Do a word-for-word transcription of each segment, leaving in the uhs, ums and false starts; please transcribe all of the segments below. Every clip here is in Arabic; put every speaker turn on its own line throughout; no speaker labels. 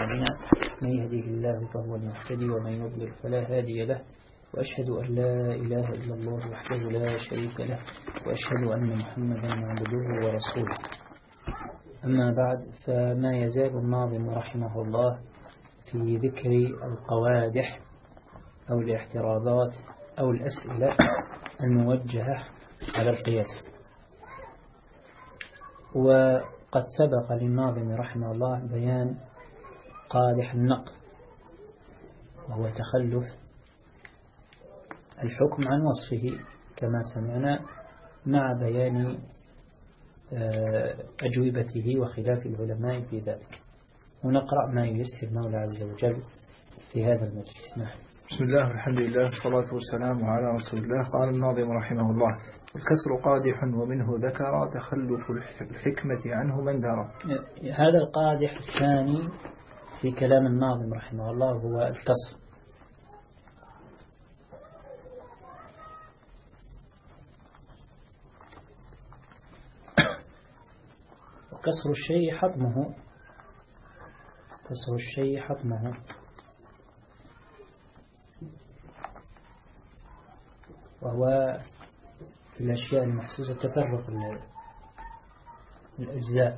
أعمالنا من يهده الله فهو المهتدي ومن يضلل فلا هادي له وأشهد أن لا إله إلا الله وحده لا شريك له وأشهد أن محمدا عبده ورسوله. أما بعد، فما يزال الناظم رحمه الله في ذكر القوادح أو الاعتراضات أو الأسئلة الموجهة على القياس. وقد سبق للناظم رحمه الله بيان قادح النقل، وهو تخلف الحكم عن وصفه كما سمعنا، مع بيان أجوبته وخلاف العلماء في ذلك. ونقرأ ما ييسر المولى عز وجل في هذا المجلس. نعم.
بسم الله والحمد لله والصلاة والسلام على رسول الله. قال الناظم رحمه الله: الكسر قادح ومنه ذكر تخلف الحكمة عنه من درى.
هذا القادح الثاني في كلام الناظم رحمه الله هو الكسر. وكسر الشيء حطمه، كسر الشيء حطمه، وهو في الأشياء المحسوسة تفرق الأجزاء،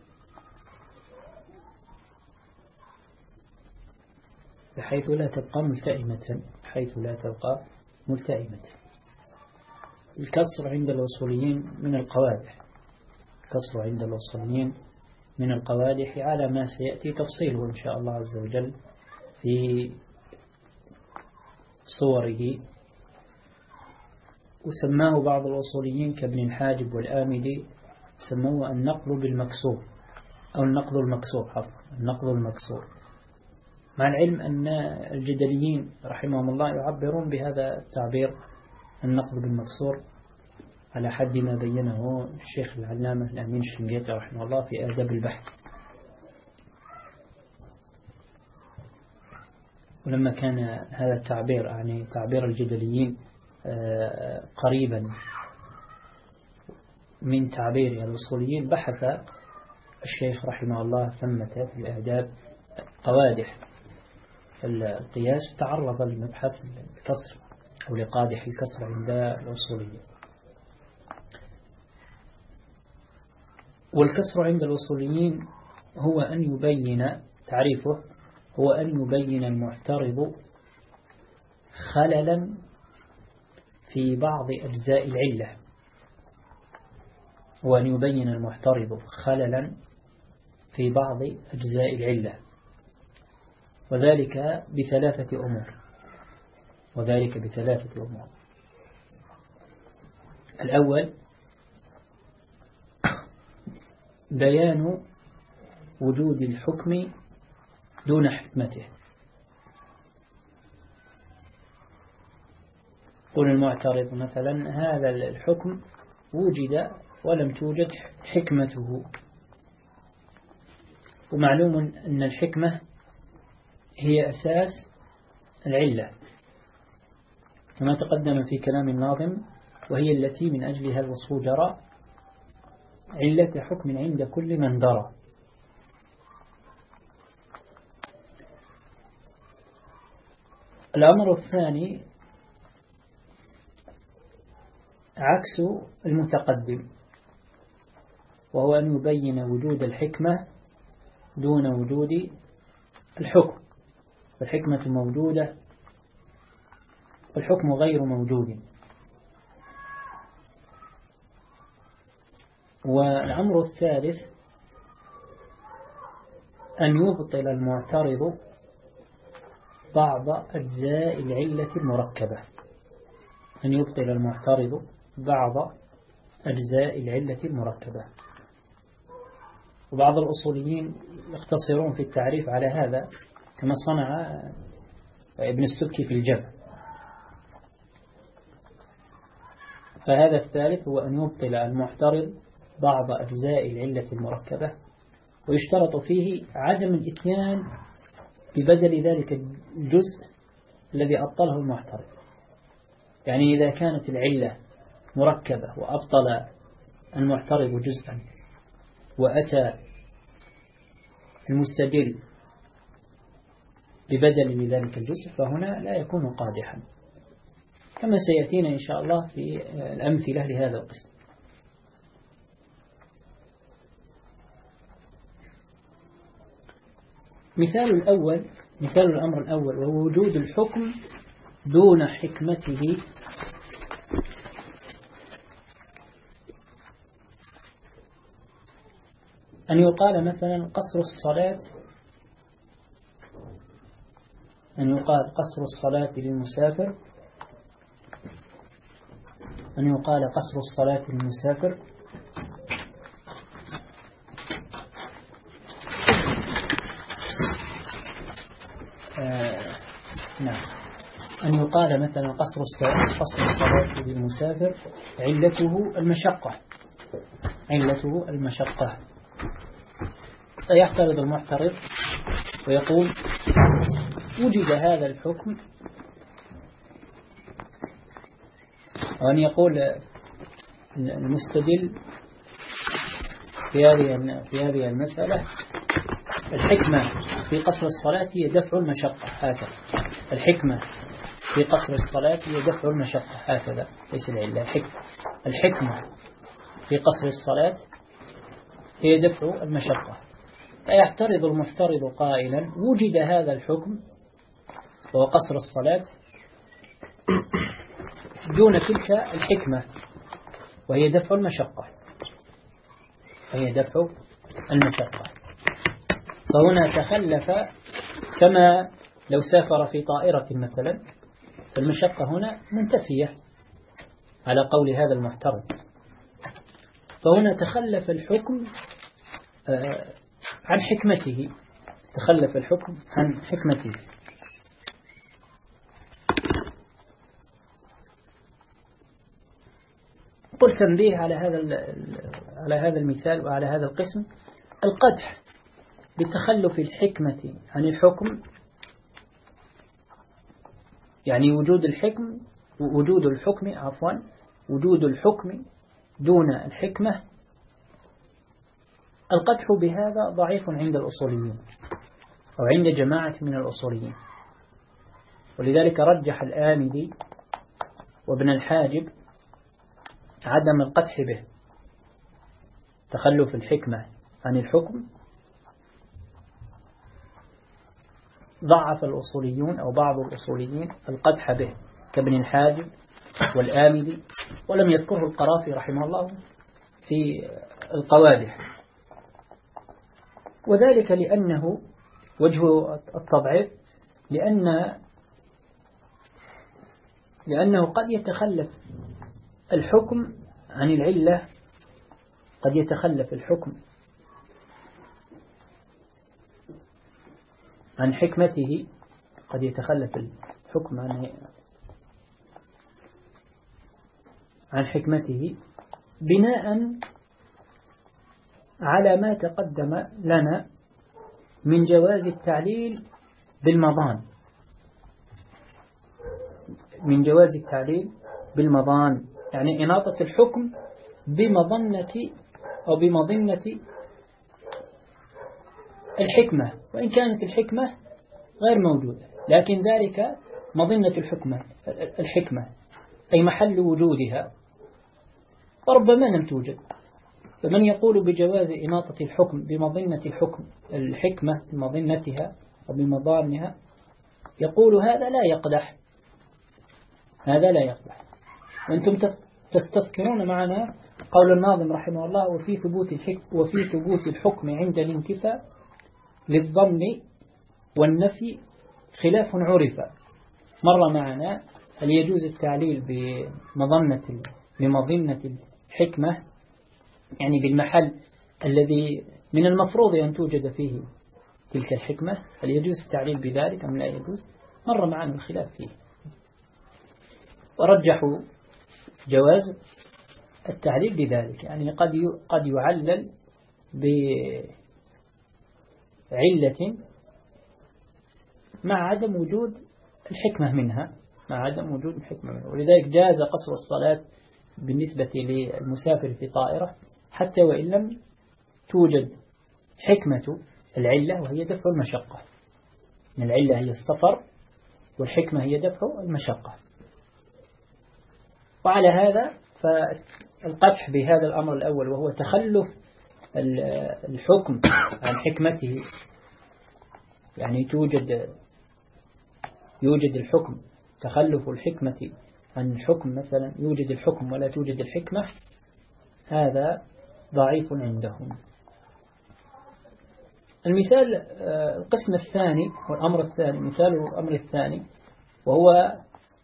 بحيث لا تبقى ملتئمة، بحيث لا تبقى ملتئمة. الكسر عند الوصوليين من القوادح، الكسر عند الوصوليين من القوادح على ما سيأتي تفصيله إن شاء الله عز وجل في صوره. وسماه بعض الوصوليين كابن الحاجب والآملي، سموه النقل بالمكسور أو النقل المكسور، حفظ النقل المكسور، مع العلم أن الجدليين رحمهم الله يعبرون بهذا التعبير النقل بالمكسور على حد ما بينه الشيخ العلامة الأمين الشنقيطي رحمه الله في آداب البحث. ولما كان هذا التعبير يعني تعبير الجدليين قريبا من تعبير الوصوليين، بحث الشيخ رحمه الله ثمة في الآداب قوادح القياس، تعرض لمبحث الكسر أو لقادح الكسر عند الوصوليين. والكسر عند الوصوليين هو أن يبين، تعريفه هو أن يبين المعترض خللا في بعض أجزاء العلة، وأن يبين المعترض خللا في بعض أجزاء العلة، وذلك بثلاثة أمور وذلك بثلاثة أمور الأول بيان وجود الحكم دون حكمته. قل المعترض مثلا: هذا الحكم وجد ولم توجد حكمته. ومعلوم أن الحكمة هي أساس العلة كما تقدم في كلام الناظم، وهي التي من أجلها الوصف جرى علة حكم عند كل من درى. الأمر الثاني عكس المتقدم، وهو أن يبين وجود الحكمة دون وجود الحكم. الحكمة موجودة والحكم غير موجود. والأمر الثالث أن يبطل المعترض بعض أجزاء العلة المركبة، أن يبطل المعترض بعض أجزاء العلة المركبة. وبعض الأصوليين يقتصرون في التعريف على هذا كما صنع ابن السبكي في الجمع. فهذا الثالث هو أن يبطل المعترض بعض أجزاء العلة المركبة، ويشترط فيه عدم الإتيان ببدل ذلك الجزء الذي أبطله المعترض. يعني إذا كانت العلة مركبة وأبطل المعترض جزءا، وأتى المستدل ببدل لذلك الجزء فهنا لا يكون قادحا، كما سيأتينا إن شاء الله في الأمثلة لهذا القسم. مثال الأول، مثال الأمر الأول وهو وجود الحكم دون حكمته أن يقال مثلا قصر الصلاة، أن يقال قصر الصلاة للمسافر، أن يقال قصر الصلاة للمسافر آه نعم أن يقال مثلا قصر الصلاة قصر الصلاة للمسافر علته المشقة، علته المشقة. فيعترض المعترض ويقول وجد هذا الحكم، وأن يقول المستدل في هذه في هذه المسألة الحكمة في قصر الصلاة هي دفع المشقة هكذا، الحكمة في قصر الصلاة هي دفع المشقة هكذا، ليس العلة. الحكمة الحكمة في قصر الصلاة هي دفع المشقة. فيعترض المفترض قائلا وجد هذا الحكم وهو قصر الصلاة دون تلك الحكمة وهي دفع المشقة، وهي دفع المشقة. فهنا تخلف، كما لو سافر في طائرة مثلا، فالمشقة هنا منتفية على قول هذا المعترض. فهنا تخلف الحكم عن حكمته، تخلف الحكم عن حكمته. قل تنبيه على هذا على هذا المثال وعلى هذا القسم: القدح بتخلف الحكمة عن الحكم، يعني وجود الحكم وجود الحكم عفوا وجود الحكم دون الحكمة، القدح بهذا ضعيف عند الأصوليين أو عند جماعة من الأصوليين، ولذلك رجح الآمدي وابن الحاجب عدم القدح به، تخلف الحكمة عن الحكم ضعف الأصوليون أو بعض الأصوليين القدح به كابن الحاجب والآمدي، ولم يذكره القرافي رحمه الله في القوادح، وذلك لأنه وجه التضعيف لأن لأنه قد يتخلف الحكم عن العلة، قد يتخلف الحكم عن حكمته، قد يتخلف الحكم عن عن حكمته بناء على ما تقدم لنا من جواز التعليل بالمضان، من جواز التعليل بالمضان، يعني إناطة الحكم بمظنة أو بمظنة الحكمة، وإن كانت الحكمة غير موجودة، لكن ذلك مظنة الحكمة الحكمة أي محل وجودها، وربما لم توجد. فمن يقول بجواز إناطة الحكم بمظنة الحكم الحكمة بمظنتها وبمظانها يقول هذا لا يقدح، هذا لا يقدح. وأنتم تستذكرون معنا قول الناظم رحمه الله: وفي ثبوت الحكم وفي ثبوت الحكم عند الانتفاء للظن والنفي خلاف عرف. مر معنا هل يجوز التعليل بمظنة بمظنة الحكمة، يعني بالمحل الذي من المفروض أن توجد فيه تلك الحكمة، هل يجوز التعليل بذلك أم لا يجوز؟ مر معنا الخلاف فيه، ورجحوا جواز التعليل بذلك، يعني قد قد يعلل بعلة مع عدم وجود الحكمة منها، مع عدم وجود الحكمة منها. ولذلك جاز قصر الصلاة بالنسبة للمسافر في طائرة حتى وإن لم توجد حكمة العلة وهي دفع المشقة، إن العلة هي السفر والحكمة هي دفع المشقة. وعلى هذا فالقدح بهذا الأمر الأول وهو تخلف الحكم عن حكمته، يعني توجد يوجد الحكم تخلف الحكمة عن الحكم، مثلا يوجد الحكم ولا توجد الحكمة، هذا ضعيف عندهم. المثال القسم الثاني والأمر الثاني، مثال الأمر الثاني وهو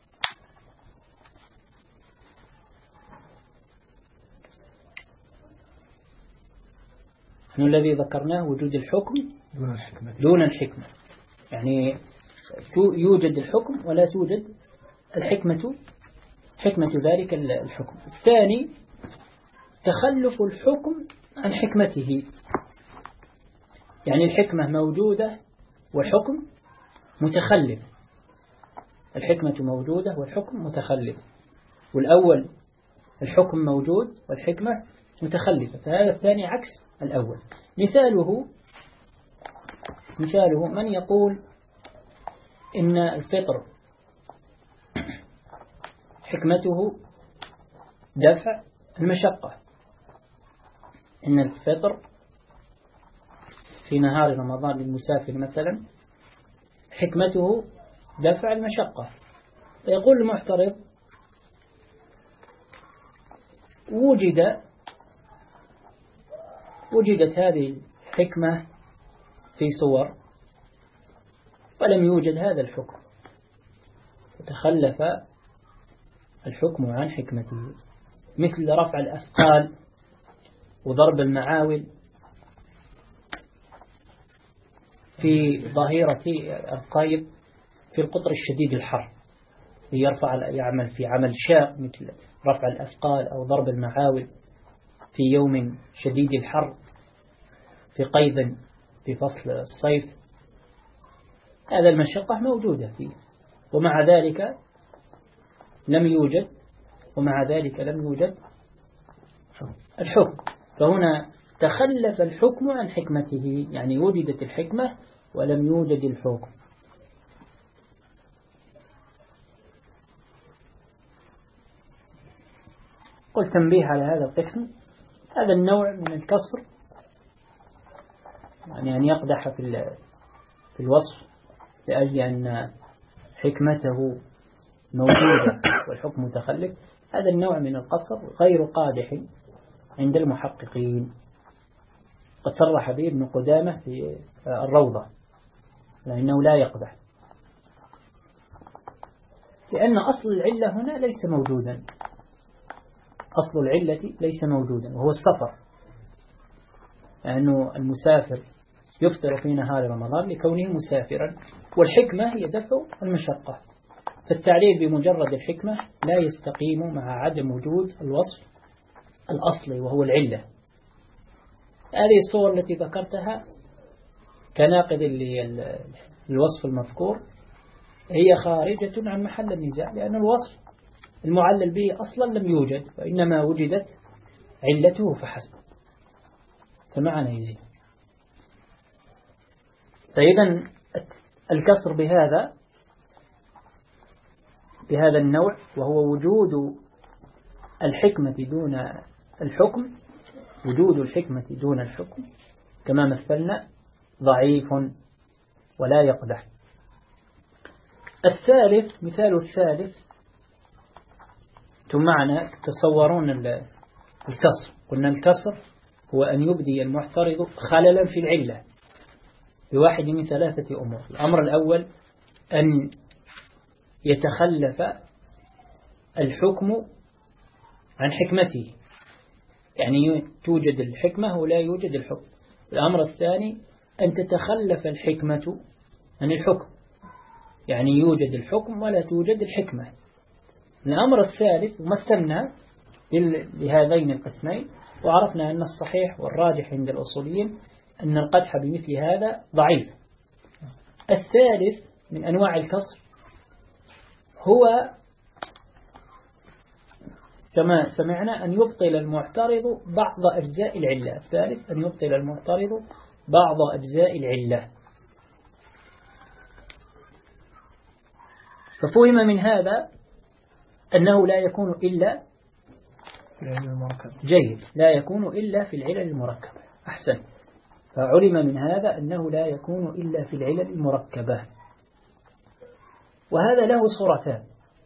أنه الذي ذكرناه وجود الحكم
دون الحكمة
دون الحكمة، يعني يوجد الحكم ولا توجد الحكمة، حكمة ذلك الحكم. الثاني تخلف الحكم عن حكمته، يعني الحكمة موجودة والحكم متخلف، الحكمة موجودة والحكم متخلف، والأول الحكم موجود والحكمة متخلفة، فهذا الثاني عكس الأول. مثاله مثاله من يقول إن الفطر حكمته دفع المشقة، إن الفطر في نهار رمضان للمسافر مثلا حكمته دفع المشقة، يقول المعترض وجد وجدت هذه الحكمة في صور ولم يوجد هذا الحكم، وتخلف الحكم عن حكمته، مثل رفع الأثقال وضرب المعاول في ظهيرة القيد في القطر الشديد الحر، يرفع يعمل في عمل شاق مثل رفع الأثقال أو ضرب المعاول في يوم شديد الحر في قيد في فصل الصيف، هذا المشقة موجودة فيه، ومع ذلك لم يوجد ومع ذلك لم يوجد الحكم، فهنا تخلف الحكم عن حكمته، يعني وجدت الحكمة ولم يوجد الحكم. قل تنبيه على هذا القسم، هذا النوع من الكسر، يعني أن يقدح في في الوصف لأجل أن حكمته موجودة والحكم متخلف، هذا النوع من القصر غير قادح عند المحققين، قد صرح به ابن قدامة في الروضة لأنه لا يقدح، لأن أصل العلة هنا ليس موجودا، أصل العلة ليس موجودا وهو السفر، لأنه المسافر يفطر في نهار رمضان لكونه مسافرا، والحكمة هي دفع المشقة، فالتعليل بمجرد الحكمة لا يستقيم مع عدم وجود الوصف الأصلي وهو العلة. هذه الصور التي ذكرتها كناقض للوصف المذكور هي خارجة عن محل النزاع، لأن الوصف المعلل به أصلا لم يوجد، وإنما وجدت علته فحسب، سمعنا يزيد. فإذا الكسر بهذا بهذا النوع وهو وجود الحكمة دون الحكم، وجود الحكمة دون الحكم كما مثلنا ضعيف ولا يقدح. الثالث، مثال الثالث، ثم معنا تصورون الكسر، قلنا الكسر هو أن يبدي المعترض خللا في العلة بواحد من ثلاثة أمور. الأمر الأول أن يتخلف الحكم عن حكمته، يعني توجد الحكمة ولا يوجد الحكم. الأمر الثاني أن تتخلف الحكمة عن الحكم، يعني يوجد الحكم ولا توجد الحكمة. الأمر الثالث مثلنا لهذين القسمين، وعرفنا أن الصحيح والراجح عند الأصوليين أن القدح بمثل هذا ضعيف. الثالث من أنواع الكسر هو كما سمعنا أن يبطل المعترض بعض أجزاء العلة. الثالث أن يبطل المعترض بعض أجزاء العلة، ففهم من هذا أنه لا يكون إلا
في العلل المركبة.
جيد، لا يكون إلا في العلل المركبة. أحسن. فعلم من هذا أنه لا يكون إلا في العلل المركبة. وهذا له صورتان،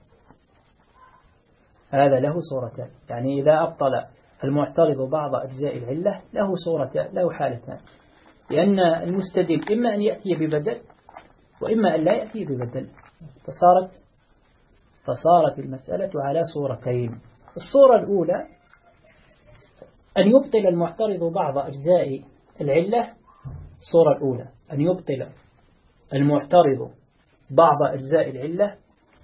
هذا له صورتان، يعني إذا أبطل المعترض بعض أجزاء العلة له صورتان، له حالتان، لأن المستدل إما أن يأتي ببدل وإما أن لا يأتي ببدل، فصارت فصارت المسألة على صورتين. الصورة الأولى أن يبطل المعترض بعض أجزاء العلة. الصورة الأولى أن يبطل المعترض بعض أجزاء العلة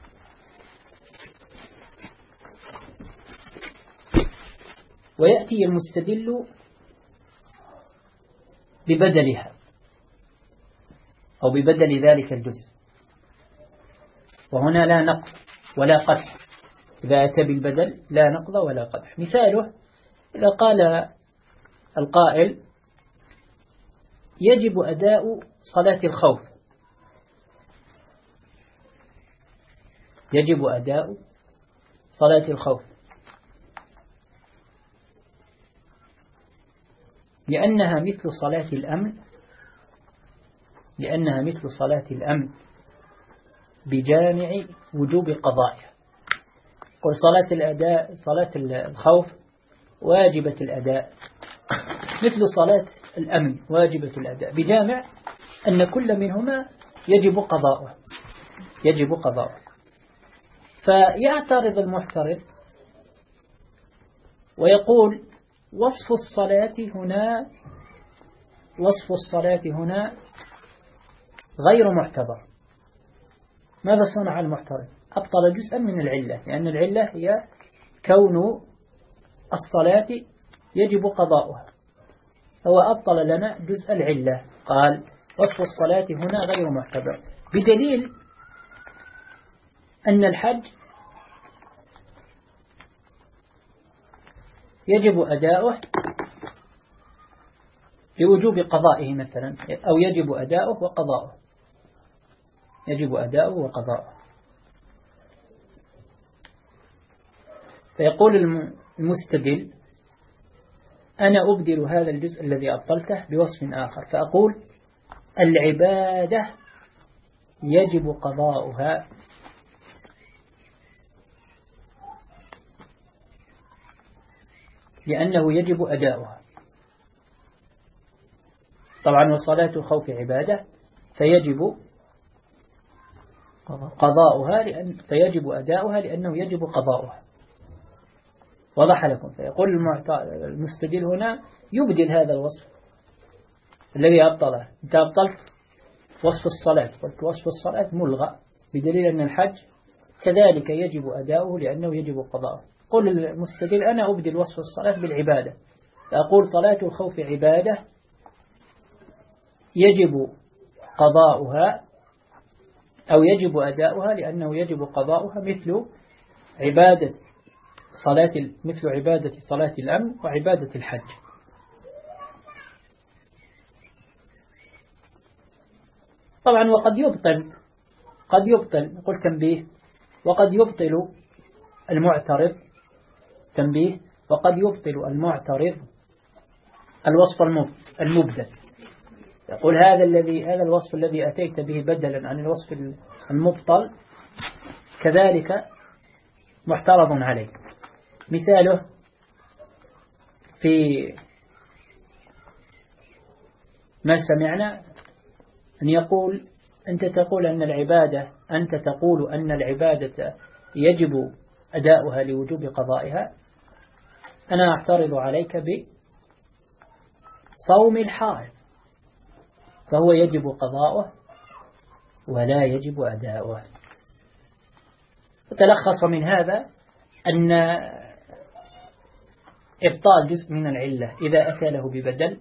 ويأتي المستدل ببدلها أو ببدل ذلك الجزء، وهنا لا نقض ولا قدح. إذا أتى بالبدل لا نقض ولا قدح. مثاله إذا قال القائل يجب أداء صلاة الخوف، يجب أداء صلاة الخوف لأنها مثل صلاة الأمن، لأنها مثل صلاة الأمن بجامع وجوب قضائها. قل صلاة الأداء، صلاة الخوف واجبة الأداء مثل صلاة الأمن واجبة الأداء، بجامع أن كل منهما يجب قضاؤه، يجب قضاؤه. فيعترض المعترض ويقول وصف الصلاة هنا وصف الصلاة هنا غير معتبر. ماذا صنع المعترض؟ أبطل جزءا من العلة، لأن العلة هي كون الصلاة يجب قضاؤها، هو أبطل لنا جزء العلة، قال وصف الصلاة هنا غير معتبر، بدليل أن الحج يجب أداؤه لوجوب قضائه مثلا، أو يجب أداؤه وقضاؤه، يجب أداؤه وقضاؤه. فيقول المستدل أنا أبدل هذا الجزء الذي أبطلته بوصف آخر، فأقول العبادة يجب قضاؤها لأنه يجب أداؤها. طبعا وصلاة خوف عبادة فيجب قضاؤها لأن فيجب أداؤها لأنه يجب قضاؤها. وضح لكم. فيقول المستدل هنا يبدل هذا الوصف الذي أبطله. أنت أبطلت وصف الصلاة، قلت وصف الصلاة ملغى بدليل أن الحج كذلك يجب أداؤه لأنه يجب قضاؤه. قل المستدل أنا أبدل وصف الصلاة بالعبادة، فأقول صلاة الخوف عبادة يجب قضاؤها أو يجب أداؤها لأنه يجب قضاؤها مثل عبادة صلاة مثل عبادة صلاة الأمن وعبادة الحج. طبعا وقد يبطل قد يبطل قل تنبيه وقد يبطل المعترض تنبيه وقد يبطل المعترض الوصف المبدل. يقول هذا الذي هذا الوصف الذي أتيت به بدلا عن الوصف المبطل كذلك محترض عليه. مثاله في ما سمعنا أن يقول أنت تقول أن العبادة أنت تقول أن العبادة يجب أداؤها لوجوب قضائها، أنا أعترض عليك بصوم الحائض فهو يجب قضاؤه ولا يجب أداؤه. فتلخص من هذا أن إبطال جزء من العلة إذا أتى له ببدل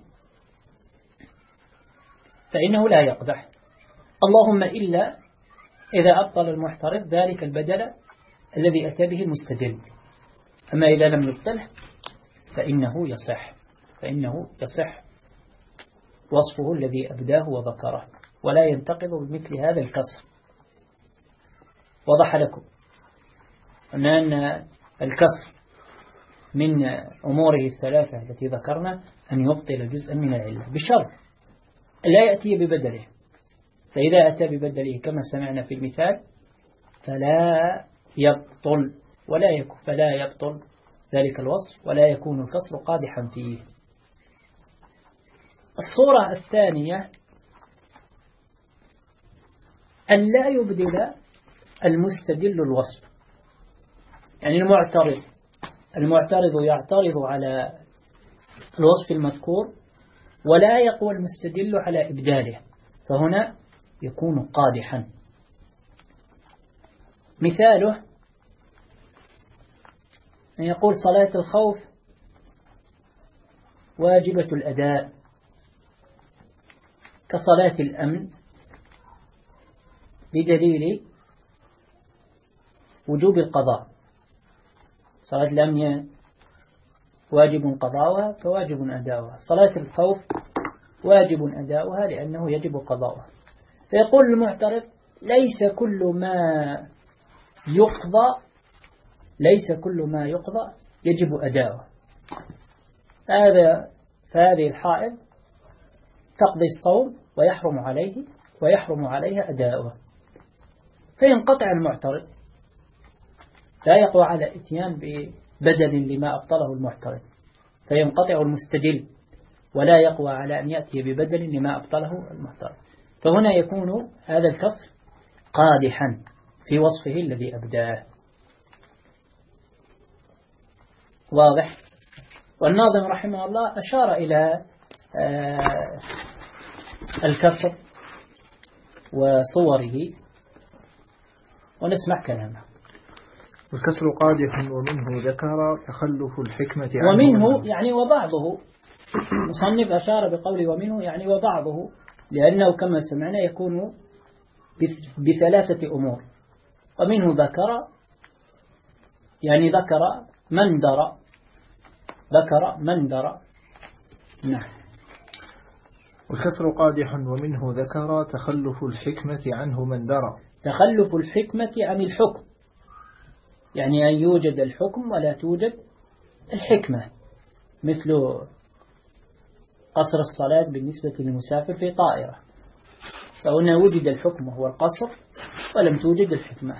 فإنه لا يقدح، اللهم إلا إذا أبطل المعترض ذلك البدل الذي أتى به المستدل. أما إذا لم يبطله فإنه يصح فإنه يصح وصفه الذي أبداه وذكره ولا ينتقض بمثل هذا الكسر. وضح لكم أن الكسر من أموره الثلاثة التي ذكرنا أن يبطل جزءا من العلة بشرط لا يأتي ببدله، فإذا أتى ببدله كما سمعنا في المثال فلا يبطل ولا يكون فلا يبطل ذلك الوصف ولا يكون الكسر قادحا فيه. الصورة الثانية أن لا يبدل المستدل الوصف، يعني المعترض المعترض يعترض على الوصف المذكور ولا يقوى المستدل على إبداله، فهنا يكون قادحا. مثاله أن يقول صلاة الخوف واجبة الأداء كصلاة الأمن بدليل وجوب القضاء. صلاة الأمن واجب قضاؤها فواجب أداؤها، صلاة الخوف واجب أداؤها لأنه يجب قضاؤها. فيقول المعترض ليس كل ما يقضى ليس كل ما يقضى يجب أداؤه. هذا فهذه الحائض تقضي الصوم ويحرم عليه ويحرم عليها أداؤه، فينقطع المعترض لا يقوى على اتيان ببدل لما أبطله المعترض، فينقطع المستدل ولا يقوى على أن يأتي ببدل لما أبطله المعترض، فهنا يكون هذا الكسر قادحا في وصفه الذي أبداه. واضح؟ والناظم رحمه الله أشار إلى الكسر وصوره ونسمع كلامه.
والكسر قادح ومنه ذكر تخلف الحكمة عنه.
ومنه يعني وبعضه، مصنف أشار بقوله ومنه يعني وبعضه، لأنه كما سمعنا يكون بثلاثة أمور. ومنه ذكر يعني ذكر من درى ذكر من درى. نعم.
والكسر قادح ومنه ذكر تخلف الحكمة عنه من درى.
تخلف الحكمة عن الحكم، يعني أن يوجد الحكم ولا توجد الحكمة، مثل قصر الصلاة بالنسبة للمسافر في طائرة، فهنا وجد الحكم وهو القصر ولم توجد الحكمة.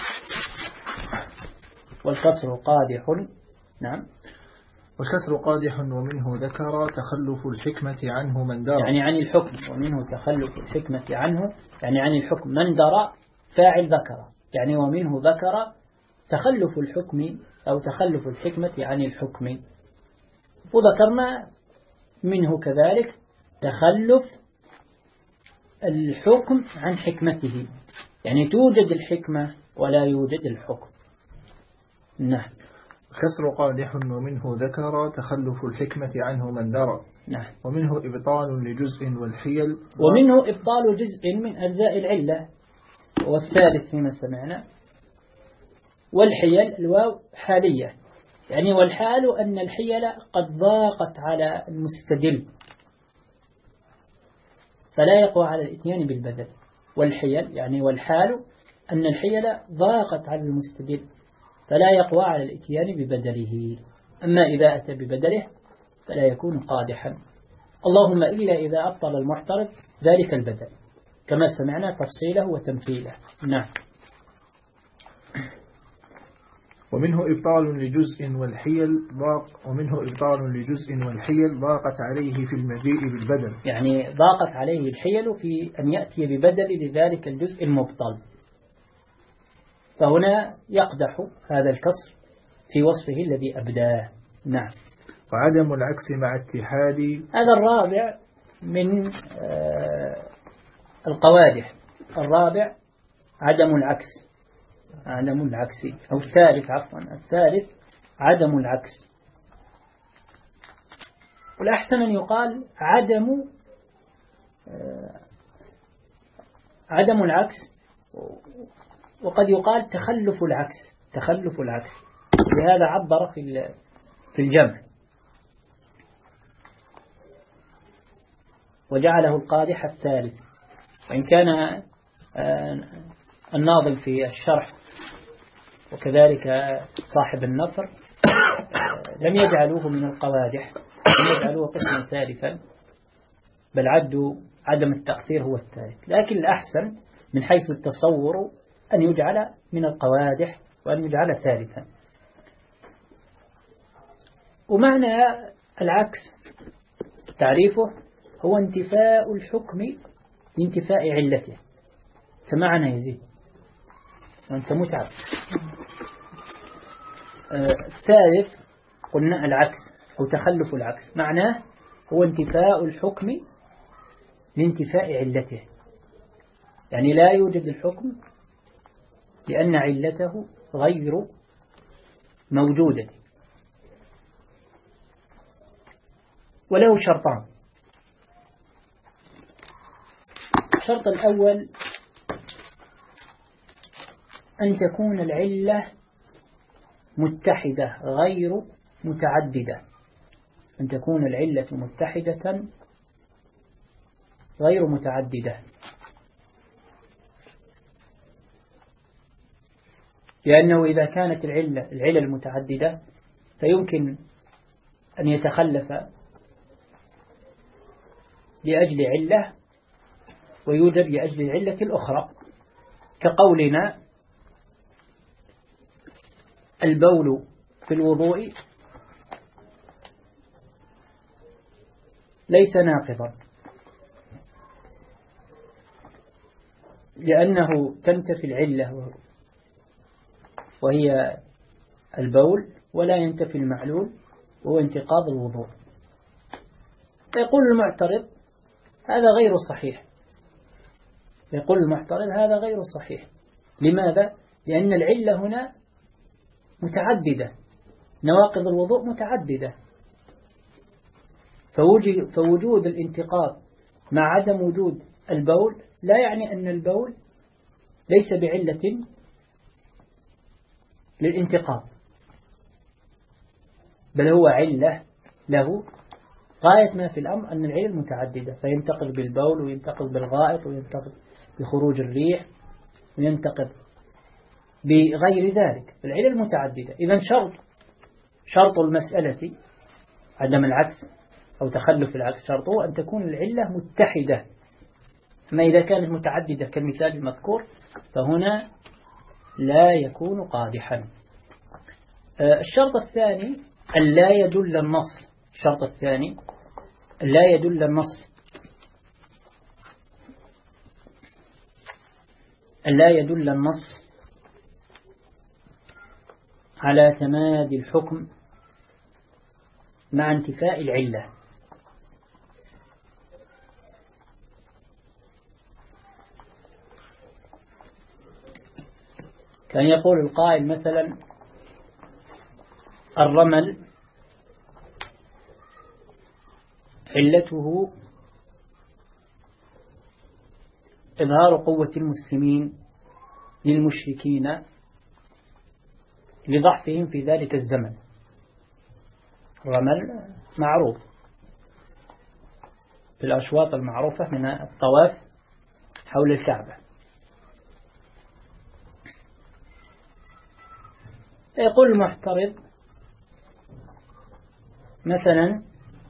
والكسر قادح. نعم.
والكسر قادح ومنه ذكر تخلف الحكمة عنه من درى،
يعني عن الحكم، ومنه تخلف الحكمة عنه يعني عن الحكم. من درى فاعل ذكر، يعني ومنه ذكر تخلف الحكم أو تخلف الحكمة عن الحكم. وذكرنا منه كذلك تخلف الحكم عن حكمته، يعني توجد الحكمة ولا يوجد الحكم. نعم.
الكسر قادح ومنه ذكر تخلف الحكمة عنه من درى.
نعم.
ومنه إبطال لجزء والحيل.
ومنه إبطال جزء من أجزاء العلة، والثالث فيما سمعنا. والحيل الواو حالية، يعني والحال أن الحيل قد ضاقت على المستدل فلا يقوى على الاتيان بالبدل. والحيل يعني والحال أن الحيل ضاقت على المستدل فلا يقوى على الاتيان ببدله، أما إذا أتى ببدله فلا يكون قادحا، اللهم إلا إذا أبطل المعترض ذلك البدل كما سمعنا تفصيله وتمثيله. نعم.
ومنه إبطال لجزء والحيل ضاق ومنه إبطال لجزء والحيل ضاقت عليه في المجيء بالبدل،
يعني ضاقت عليه الحيل في أن يأتي ببدل لذلك الجزء المبطل، فهنا يقدح هذا الكسر في وصفه الذي أبداه. نعم.
وعدم العكس مع اتحاد.
هذا الرابع من آه القوادح. الرابع عدم العكس عدم العكس أو الثالث عفوا الثالث عدم العكس. والأحسن أن يقال عدم آه عدم العكس، وقد يقال تخلف العكس تخلف العكس لهذا عبر في في الجمع وجعله القادح الثالث، وإن كان الناظم في الشرح وكذلك صاحب النصر لم يجعلوه من القوادح، لم يجعلوه قسما ثالثا، بل عدوا عدم التأثير هو الثالث. لكن الأحسن من حيث التصور أن يجعل من القوادح وأن يجعل ثالثا. ومعنى العكس تعريفه هو انتفاء الحكم لانتفاء علته. سمعنا يزيد وأنت متعب. آه الثالث قلنا العكس أو تخلف العكس، معناه هو انتفاء الحكم لانتفاء علته، يعني لا يوجد الحكم لأن علته غير موجودة. وله شرطان. الشرط الأول أن تكون العلة متحدة غير متعددة، أن تكون العلة متحدة غير متعددة، لأنه إذا كانت العلة العلل متعددة فيمكن أن يتخلف لأجل علة ويوجد لأجل العلة الأخرى، كقولنا البول في الوضوء ليس ناقضا لأنه تنتفي العلة وهي البول ولا ينتفي المعلول وهو انتقاض الوضوء. يقول المعترض هذا غير صحيح، يقول المعترض هذا غير صحيح. لماذا؟ لأن العلة هنا متعددة، نواقض الوضوء متعددة، فوجود الانتقاض مع عدم وجود البول لا يعني أن البول ليس بعلة للانتقاض، بل هو علة له. غاية ما في الأمر أن العلل متعددة، فينتقض بالبول وينتقض بالغائط وينتقض بخروج الريح وينتقض بغير ذلك، العلل متعددة. إذن شرط شرط المسألة عدم العكس أو تخلف العكس شرطه أن تكون العلة متحدة. أما إذا كانت متعددة كالمثال المذكور فهنا لا يكون قادحا. الشرط الثاني أن لا يدل النص، الشرط الثاني أن لا يدل النص أن لا يدل النص على تمادي الحكم مع انتفاء العلة. كان يقول القائل مثلا الرمل علته إظهار قوة المسلمين للمشركين لضعفهم في ذلك الزمن. الرمل معروف في الأشواط المعروفة من الطواف حول الكعبة. يقول المعترض مثلا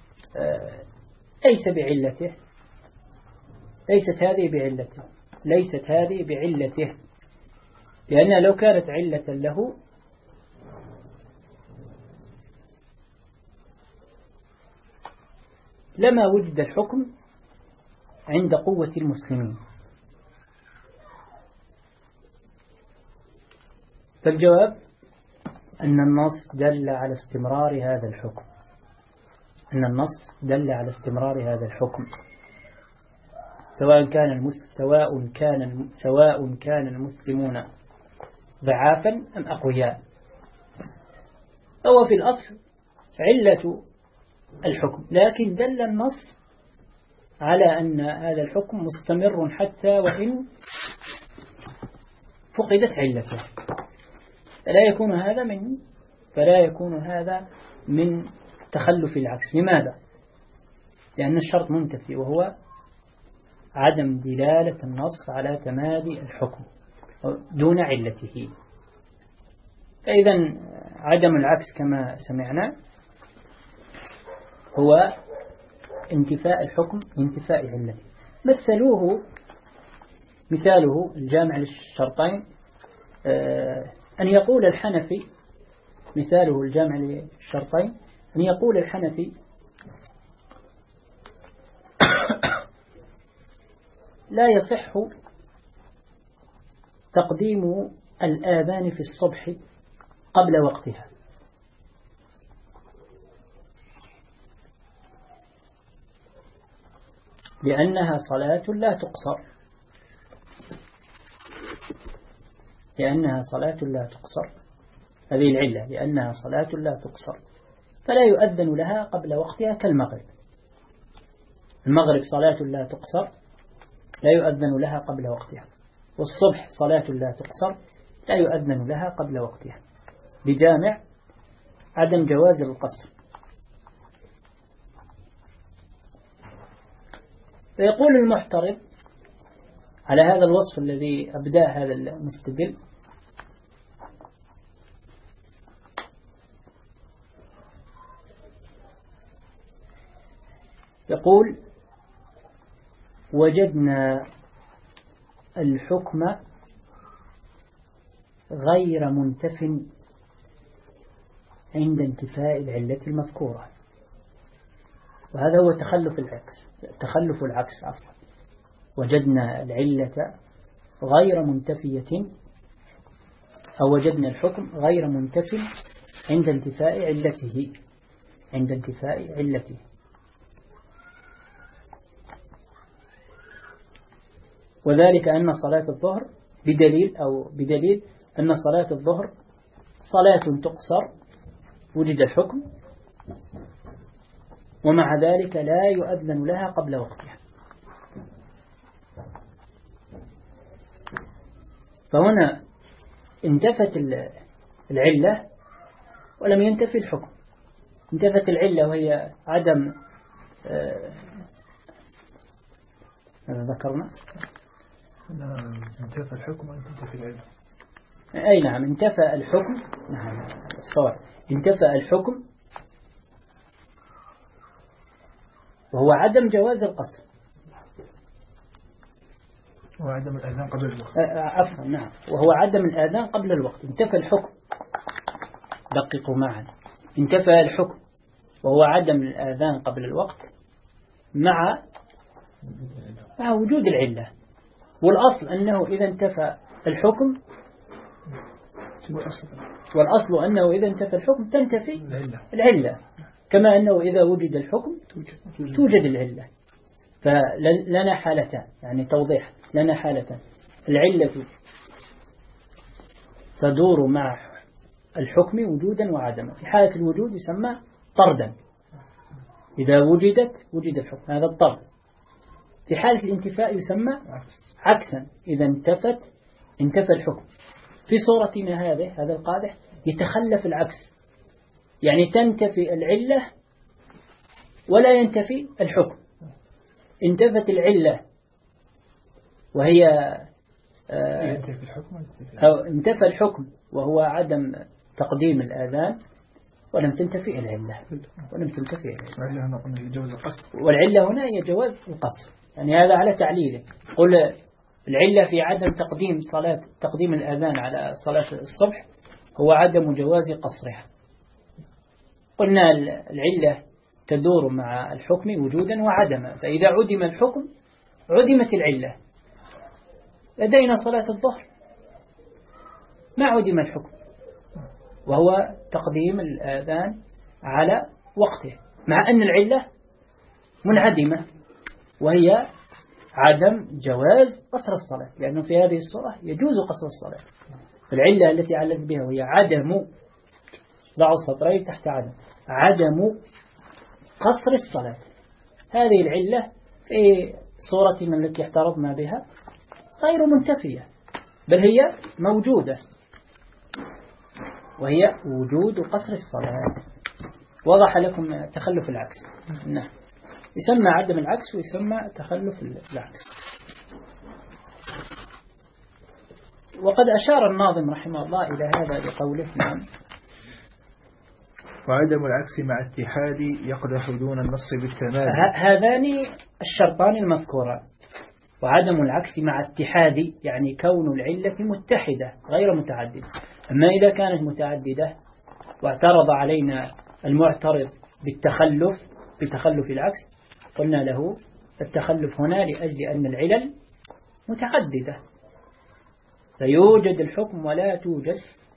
ليس بعلته، ليست هذه بعلته، ليست هذه بعلته، لأنها لو كانت علة له لما وجد الحكم عند قوة المسلمين. فالجواب أن النص دل على استمرار هذا الحكم، أن النص دل على استمرار هذا الحكم سواء كان المسلم سواء كان سواء كان المسلمون ضعافا أم أقوياء. هو في الأصل علة الحكم، لكن دل النص على أن هذا الحكم مستمر حتى وإن فقدت علته، فلا يكون هذا من فلا يكون هذا من تخلف العكس. لماذا؟ لأن الشرط منتفي وهو عدم دلالة النص على تمادي الحكم. دون علته. فإذا عدم العكس كما سمعنا هو انتفاء الحكم انتفاء علته. مثلوه مثاله الجامع للشرطين أن يقول الحنفي مثاله الجامع للشرطين أن يقول الحنفي لا يصح تقديم الآذان في الصبح قبل وقتها، لأنها صلاة لا تقصر لأنها صلاة لا تقصر هذه العلة، لأنها صلاة لا تقصر فلا يؤذن لها قبل وقتها كالمغرب. المغرب صلاة لا تقصر لا يؤذن لها قبل وقتها، والصبح صلاة لا تقصر لا يؤذن لها قبل وقتها، بجامع عدم جواز القصر. فيقول المحترض على هذا الوصف الذي أبداه هذا المستدل يقول وجدنا الحكم غير منتف عند انتفاء العلة المذكورة. وهذا هو تخلف العكس تخلف العكس عفوا وجدنا العلة غير منتفية أو وجدنا الحكم غير منتف عند انتفاء علته عند انتفاء علته وذلك أن صلاة الظهر بدليل أو بدليل أن صلاة الظهر صلاة تقصر وجد الحكم، ومع ذلك لا يؤذن لها قبل وقتها. فهنا انتفت العلة ولم ينتفي الحكم. انتفت العلة وهي عدم آه ذكرنا
انتفى الحكم وانتفى العلة.
أي نعم انتفى الحكم. نعم الصواب انتفى الحكم وهو عدم جواز القصر
وعدم الأذان قبل الوقت.
عفوا نعم وهو عدم الأذان قبل الوقت. انتفى الحكم دققوا معا انتفى الحكم وهو عدم الأذان قبل الوقت مع مع وجود العلة. والأصل أنه إذا انتفى الحكم والأصل أنه إذا انتفى الحكم تنتفي العلة، كما أنه إذا وجد الحكم توجد العلة. فلنا حالتان يعني توضيح لنا حالتان. العلة تدور مع الحكم وجودا وعدما. في حالة الوجود يسمى طردا، إذا وجدت وجد الحكم هذا الطرد. في حالة الانتفاء يسمى عكسا، إذا انتفت انتفى الحكم. في صورتنا هذه هذا القادح يتخلف العكس، يعني تنتفي العلة ولا ينتفي الحكم. انتفت العلة وهي أو انتفى الحكم وهو عدم تقديم الآذان ولم تنتفي العلة ولم تنتفي العلة. والعلة هنا هي جواز القصر، يعني هذا على تعليله. قل العلة في عدم تقديم صلاة تقديم الآذان على صلاة الصبح هو عدم جواز قصرها. قلنا العلة تدور مع الحكم وجودا وعدما، فإذا عدم الحكم عدمت العلة. لدينا صلاة الظهر ما عدم الحكم وهو تقديم الآذان على وقته، مع أن العلة منعدمة وهي عدم جواز قصر الصلاة، لأنه في هذه الصورة يجوز قصر الصلاة. العلة التي علت بها وهي عدم ضع السطرين تحت عدم عدم قصر الصلاة. هذه العلة في صورتنا التي احترضنا بها غير منتفية، بل هي موجودة، وهي وجود قصر الصلاة. وضح لكم تخلف العكس. نعم يسمى عدم العكس ويسمى تخلف العكس. وقد أشار الناظم رحمه الله إلى هذا بقوله نعم.
وعدم العكس مع اتحاد يقدح دون النص بالتمادي.
هذان الشرطان المذكوران، وعدم العكس مع اتحاد يعني كون العلة متحدة غير متعددة. أما إذا كانت متعددة واعترض علينا المعترض بالتخلف بتخلف العكس، قلنا له التخلف هنا لأجل أن العلل متعددة، فيوجد الحكم ولا توجد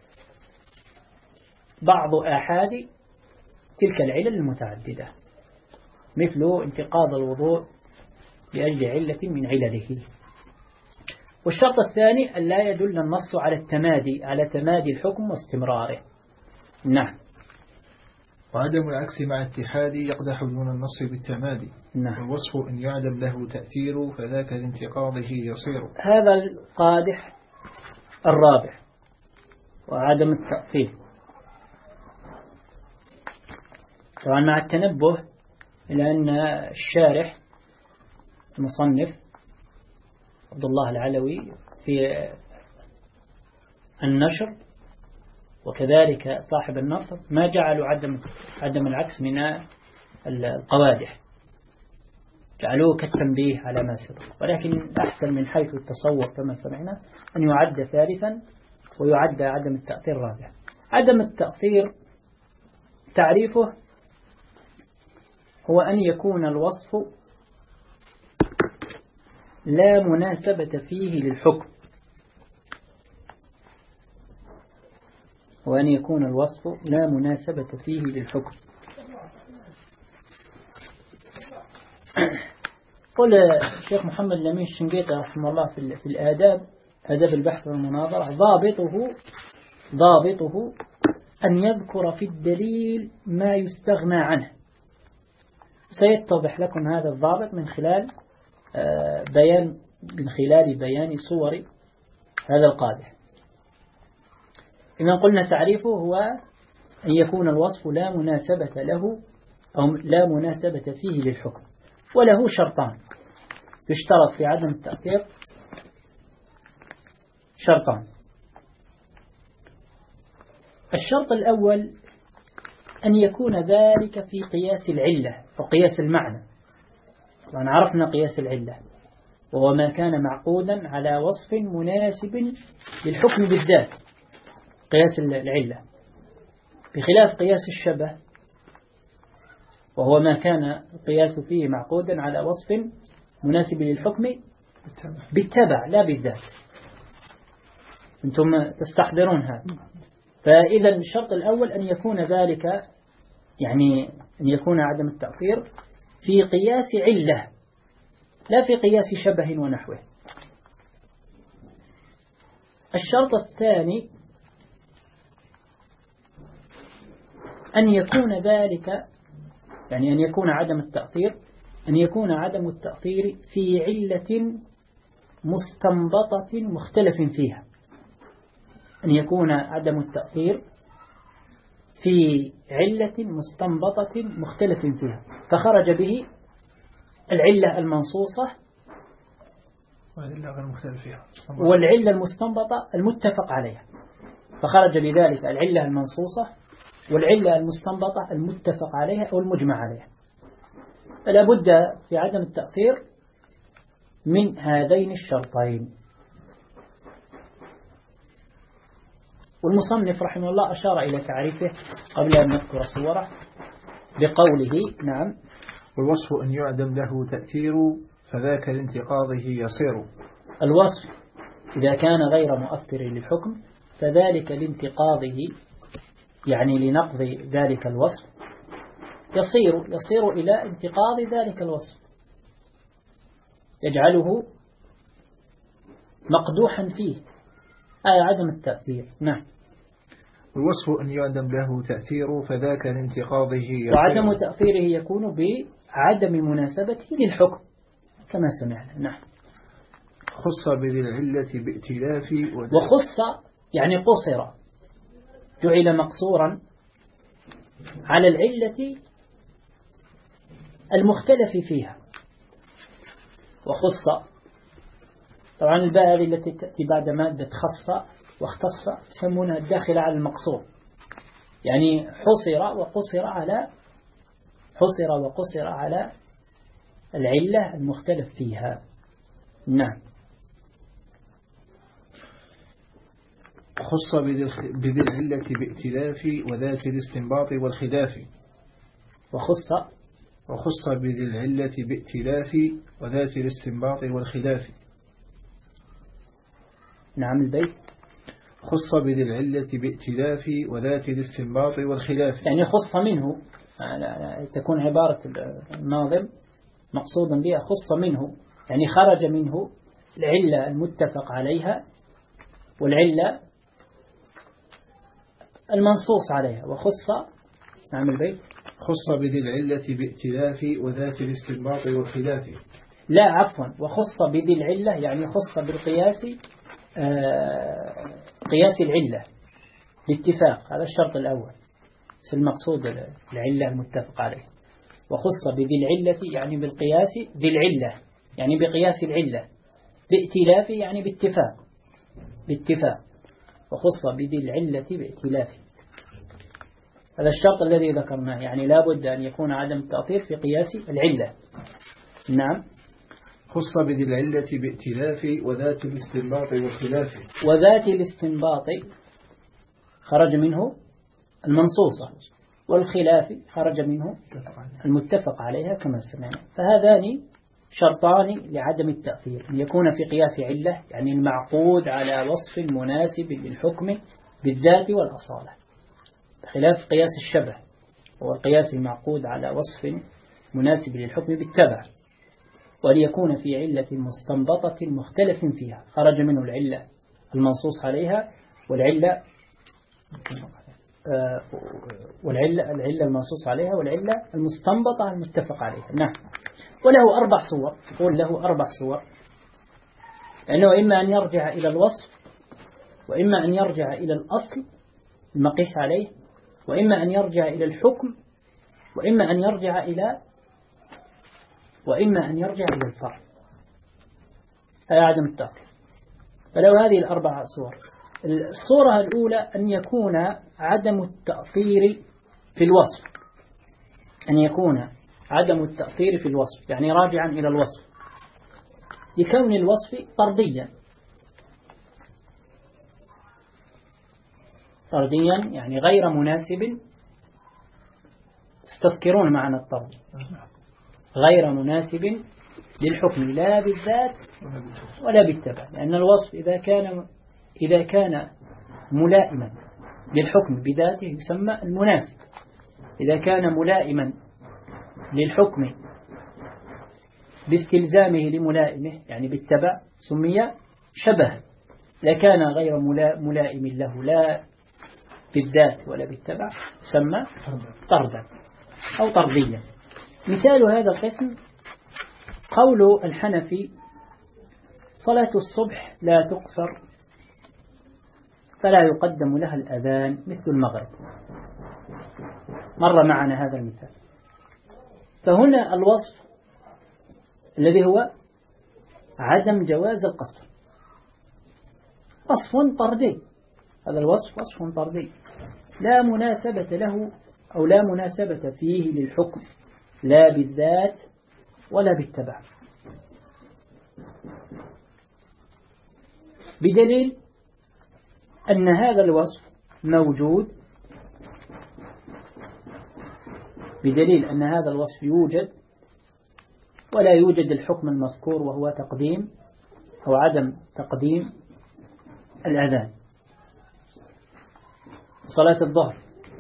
بعض آحاد تلك العلل المتعددة، مثل انتقاض الوضوء لأجل علة من علله. والشرط الثاني أن لا يدل النص على التمادي على تمادي الحكم واستمراره. نعم.
وعدم العكس مع اتحاد يقدح دون النص بالتمادي.
نعم.
والوصف إن يعدم له تأثير فذاك لانتقاضه يصير.
هذا القادح الرابع، وعدم التأثير. طبعا مع التنبه إلى أن الشارح المصنف عبد الله العلوي في النشر وكذلك صاحب النصر ما جعلوا عدم عدم العكس من القوادح، جعلوه كالتنبيه على ما سبق، ولكن أحسن من حيث التصور كما سمعنا أن يعد ثالثا ويعد عدم التأثير رابع. عدم التأثير تعريفه هو أن يكون الوصف لا مناسبة فيه للحكم، وأن يكون الوصف لا مناسبة فيه للحكم. قل الشيخ محمد الأمين الشنقيطي رحمه الله في, في الآداب آداب البحث والمناظرة ضابطه ضابطه أن يذكر في الدليل ما يستغنى عنه. سيتضح لكم هذا الضابط من خلال بيان من خلال بيان صور هذا القادح. إذا قلنا تعريفه هو أن يكون الوصف لا مناسبة له أو لا مناسبة فيه للحكم، وله شرطان يشترط في عدم التأثير، شرطان. الشرط الأول أن يكون ذلك في قياس العلة أو قياس المعنى، وأن عرفنا قياس العلة وهو ما كان معقودا على وصف مناسب للحكم بالذات، قياس العلة، بخلاف قياس الشبه وهو ما كان القياس فيه معقودا على وصف مناسب للحكم بالتبع لا بالذات. أنتم تستحضرون هذا. فإذا الشرط الأول أن يكون ذلك يعني أن يكون عدم التأثير في قياس علة لا في قياس شبه ونحوه. الشرط الثاني أن يكون ذلك يعني أن يكون عدم التأثير أن يكون عدم التأثير في علة مستنبطة مختلف فيها، أن يكون عدم التأثير في علة مستنبطة مختلف فيها، فخرج به العلة المنصوصة والعلة المستنبطة المتفق عليها، فخرج بذلك العلة المنصوصة والعلة المستنبطة المتفق عليها أو المجمع عليها. فلا بد في عدم التأثير من هذين الشرطين. والمصنف رحمه الله أشار إلى تعريفه قبل أن نذكر صوره بقوله نعم.
والوصف أن يعدم له تأثير فذاك لانتقاضه يصير.
الوصف إذا كان غير مؤثر للحكم فذلك لانتقاضه يعني لنقض ذلك الوصف يصير يصير إلى انتقاض ذلك الوصف، يجعله مقدوحا فيه أي عدم التأثير. نعم.
والوصف أن يعدم له تأثير فذاك لانتقاضه يصير.
وعدم تأثيره يكون بعدم مناسبته للحكم كما سمعنا. نعم.
خص بذي العلة بائتلاف
وخص يعني قصر، جعل مقصورا على العلة المختلف فيها. وخص طبعا الباء هذه التي تأتي بعد مادة خاصة واختص يسمونها الداخلة على المقصور، يعني حصر وقصر على حصر وقصر على العلة المختلف فيها. نعم.
خص بذي العلة بائتلاف وذات الاستنباط والخلاف.
وخص
وخص بذي العلة بائتلاف وذات الاستنباط والخلاف.
نعم البيت.
خص بذي العلة بائتلاف وذات الاستنباط والخلاف،
يعني خص منه، تكون عبارة الناظم مقصودا بها خص منه، يعني خرج منه العلة المتفق عليها والعلة المنصوص عليها. وخص نعم البيت.
خص بذي العلة بائتلاف وذات الاستنباط والخلاف.
لا عفوا، وخص بذي العلة يعني خص بالقياس، آه قياس العلة باتفاق، هذا الشرط الأول المقصود العلة المتفق عليه. وخص بذي العلة يعني بالقياس ذي العلة يعني بقياس العلة، بائتلاف يعني باتفاق باتفاق وخص بذي العلة بائتلاف. هذا الشرط الذي ذكرناه، يعني لا بد أن يكون عدم التأثير في قياس العلة. نعم.
خص بذي العلة بائتلاف وذات الاستنباط والخلاف.
وذات الاستنباط خرج منه المنصوصة، والخلاف خرج منه المتفق عليها كما سمعنا. فهذان شرطان لعدم التأثير، أن يكون في قياس علة يعني المعقود على وصف مناسب للحكم بالذات والأصالة، بخلاف قياس الشبه هو القياس المعقود على وصف مناسب للحكم بالتبع. وليكون في علة مستنبطة مختلف فيها، خرج منه العلة المنصوص عليها والعلة والعلة العلة المنصوص عليها والعلة المستنبطة المتفق عليها. نعم. وله أربع صور، يقول له أربع صور، لأنه إما أن يرجع إلى الوصف، وإما أن يرجع إلى الأصل المقيس عليه، وإما أن يرجع إلى الحكم، وإما أن يرجع إلى وإما أن يرجع إلى الفرع، أي عدم التأثير. فلو هذه الأربع صور. الصورة الأولى أن يكون عدم التأثير في الوصف، أن يكون عدم التأثير في الوصف يعني راجعا إلى الوصف، لكون الوصف طرديا. طرديا يعني غير مناسب، تستذكرون معنى الطرد، غير مناسب للحكم لا بالذات ولا بالتبع، لأن الوصف إذا كان إذا كان ملائما للحكم بذاته يسمى المناسب، إذا كان ملائما للحكم باستلزامه لملائمه يعني بالتبع سمي شبه. إذا كان غير ملائم له لا بالذات ولا بالتبع يسمى طردا أو طرديا. مثال هذا القسم قول الحنفي: صلاة الصبح لا تقصر فلا يقدم لها الأذان مثل المغرب. مر معنا هذا المثال. فهنا الوصف الذي هو عدم جواز القصر وصف طردي، هذا الوصف وصف طردي لا مناسبة له أو لا مناسبة فيه للحكم لا بالذات ولا بالتبع، بدليل أن هذا الوصف موجود، بدليل أن هذا الوصف يوجد ولا يوجد الحكم المذكور وهو تقديم أو عدم تقديم الأذان. صلاة الظهر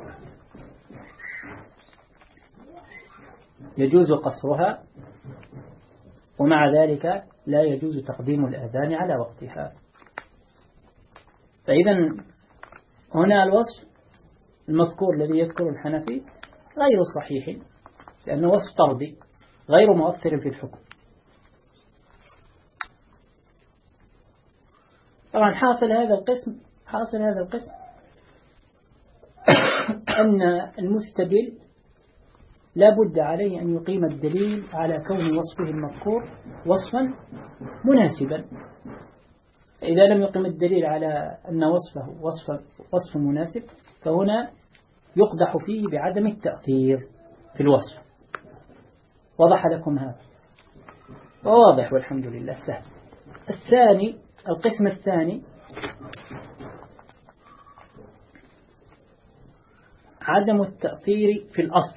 يجوز قصرها ومع ذلك لا يجوز تقديم الأذان على وقتها. فإذا هنا الوصف المذكور الذي يذكر الحنفي غير صحيح، لأنه وصف طردي غير مؤثر في الحكم. طبعا حاصل هذا القسم حاصل هذا القسم أن المستدل لا بد عليه أن يقيم الدليل على كون وصفه المذكور وصفا مناسبا. إذا لم يقيم الدليل على أن وصفه وصف, وصف مناسب فهنا يقدح فيه بعدم التأثير في الوصف. وضح لكم هذا؟ واضح والحمد لله سهل. الثاني، القسم الثاني عدم التأثير في الأصل.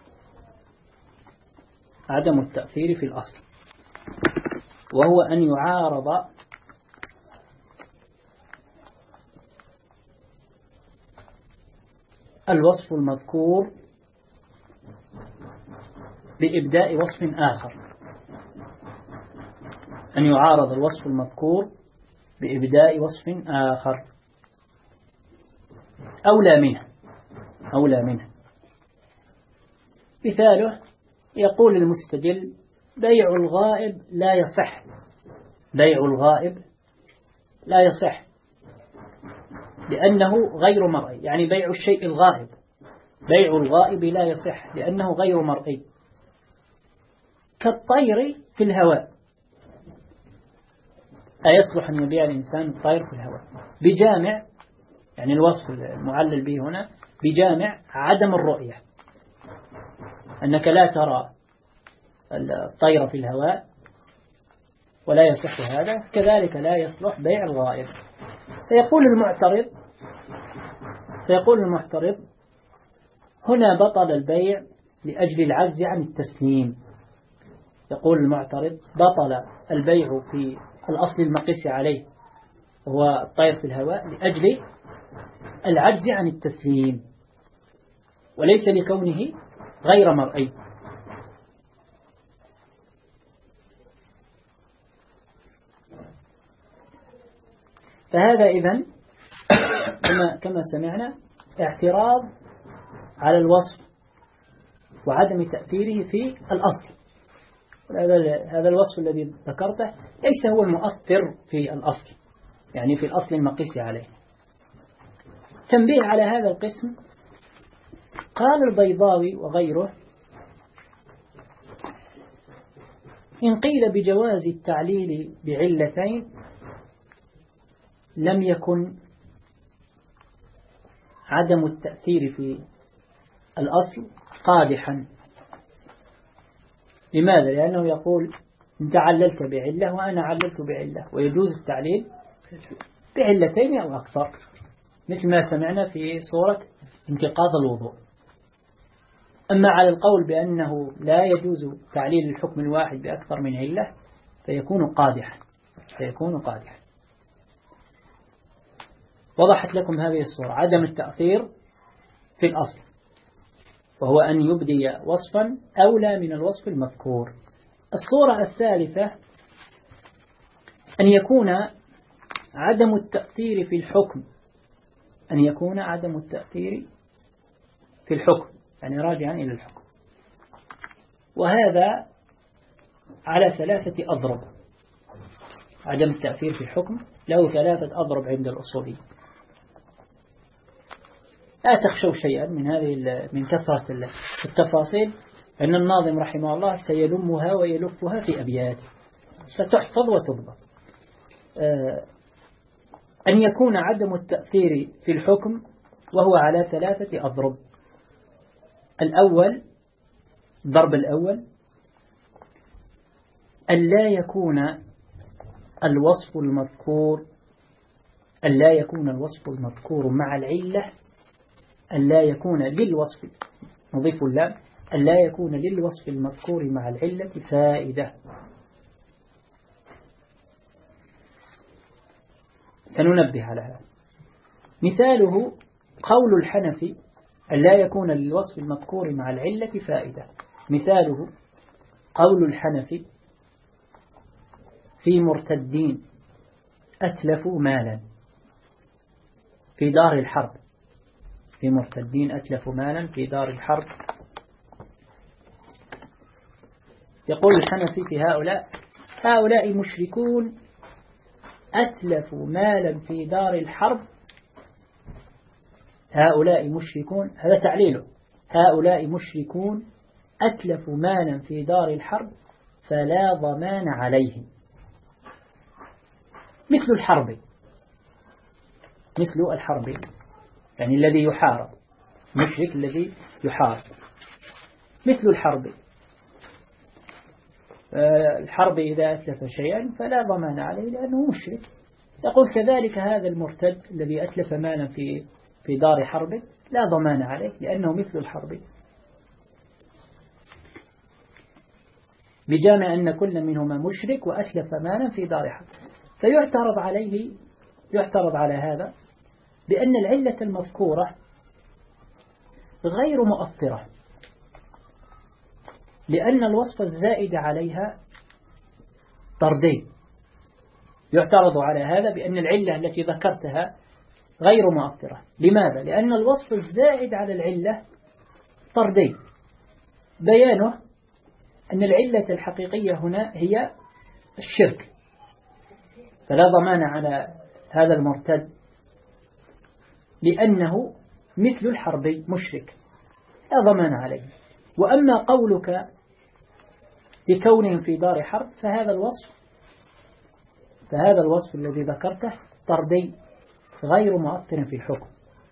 عدم التأثير في الأصل وهو أن يعارض الوصف المذكور بإبداء وصف آخر. أن يعارض الوصف المذكور بإبداء وصف آخر أولى منه أولى منه مثاله يقول المستدل بيع الغائب لا يصح. بيع الغائب لا يصح لأنه غير مرئي، يعني بيع الشيء الغائب. بيع الغائب لا يصح لأنه غير مرئي، كالطير في الهواء. أيصلح أن يبيع الإنسان الطير في الهواء بجامع، يعني الوصف المعلل به هنا بجامع عدم الرؤية، أنك لا ترى الطير في الهواء ولا يصح هذا، كذلك لا يصلح بيع الغائب. فيقول المعترض فيقول المعترض هنا بطل البيع لأجل العجز عن التسليم. يقول المعترض بطل البيع في الأصل المقيس عليه هو الطير في الهواء لأجل العجز عن التسليم وليس لكونه غير مرئي. فهذا إذن كما كما سمعنا اعتراض على الوصف وعدم تأثيره في الأصل. هذا الوصف الذي ذكرته ليس هو المؤثر في الأصل، يعني في الأصل المقيس عليه. تنبيه على هذا القسم، قال البيضاوي وغيره إن قيل بجواز التعليل بعلتين لم يكن عدم التأثير في الأصل قادحا. لماذا؟ لأنه يقول أنت عللت بعلة وأنا عللت بعلة، ويجوز التعليل بعلتين أو أكثر، مثل ما سمعنا في صورة انتقاض الوضوء. أما على القول بأنه لا يجوز تعليل الحكم الواحد بأكثر من علة فيكون قادحا فيكون قادحا. وضحت لكم هذه الصورة، عدم التأثير في الأصل وهو أن يبدي وصفا أولى من الوصف المذكور. الصورة الثالثة أن يكون عدم التأثير في الحكم أن يكون عدم التأثير في الحكم يعني راجعا إلى الحكم، وهذا على ثلاثة أضرب. عدم التأثير في الحكم له ثلاثة أضرب عند الأصولي. لا تخشوا شيئا من هذه من كثرة التفاصيل، أن الناظم رحمه الله سيلمها ويلفها في أبياته ستحفظ وتضبط. أن يكون عدم التأثير في الحكم وهو على ثلاثة أضرب. الأول، الضرب الأول أن لا يكون الوصف المذكور أن لا يكون الوصف المذكور مع العلة أن لا يكون للوصف نضيف اللام أن لا يكون للوصف المذكور مع العلة فائدة. سننبه على هذا. مثاله قول الحنفي أن لا يكون للوصف المذكور مع العلة فائدة. مثاله قول الحنفي في مرتدين أتلفوا مالا في دار الحرب في مرتدين أتلفوا مالا في دار الحرب. يقول الحنفي في هؤلاء هؤلاء مشركون أتلفوا مالا في دار الحرب. هؤلاء مشركون، هذا تعليله، هؤلاء مشركون أتلفوا مالا في دار الحرب فلا ضمان عليهم. مثل الحرب، مثل الحرب يعني الذي يحارب، مشرك الذي يحارب، مثل الحرب. الحرب إذا أتلف شيئا فلا ضمان عليه لأنه مشرك. يقول كذلك هذا المرتد الذي أتلف مالا في في دار حرب لا ضمان عليه لأنه مثل الحرب، بجامع أن كل منهما مشرك وأتلف مالا في دار حرب. فيعترض عليه، يعترض على هذا بأن العلة المذكورة غير مؤثرة، لأن الوصف الزائد عليها طردي. يعترض على هذا بأن العلة التي ذكرتها غير مؤثرة. لماذا؟ لأن الوصف الزائد على العلة طردي، بيانه أن العلة الحقيقية هنا هي الشرك، فلا ضمان على هذا المرتد لأنه مثل الحربي مشرك، لا ضمان عليه. وأما قولك بكونهم في دار حرب فهذا الوصف فهذا الوصف الذي ذكرته طردي غير مؤثر في الحكم،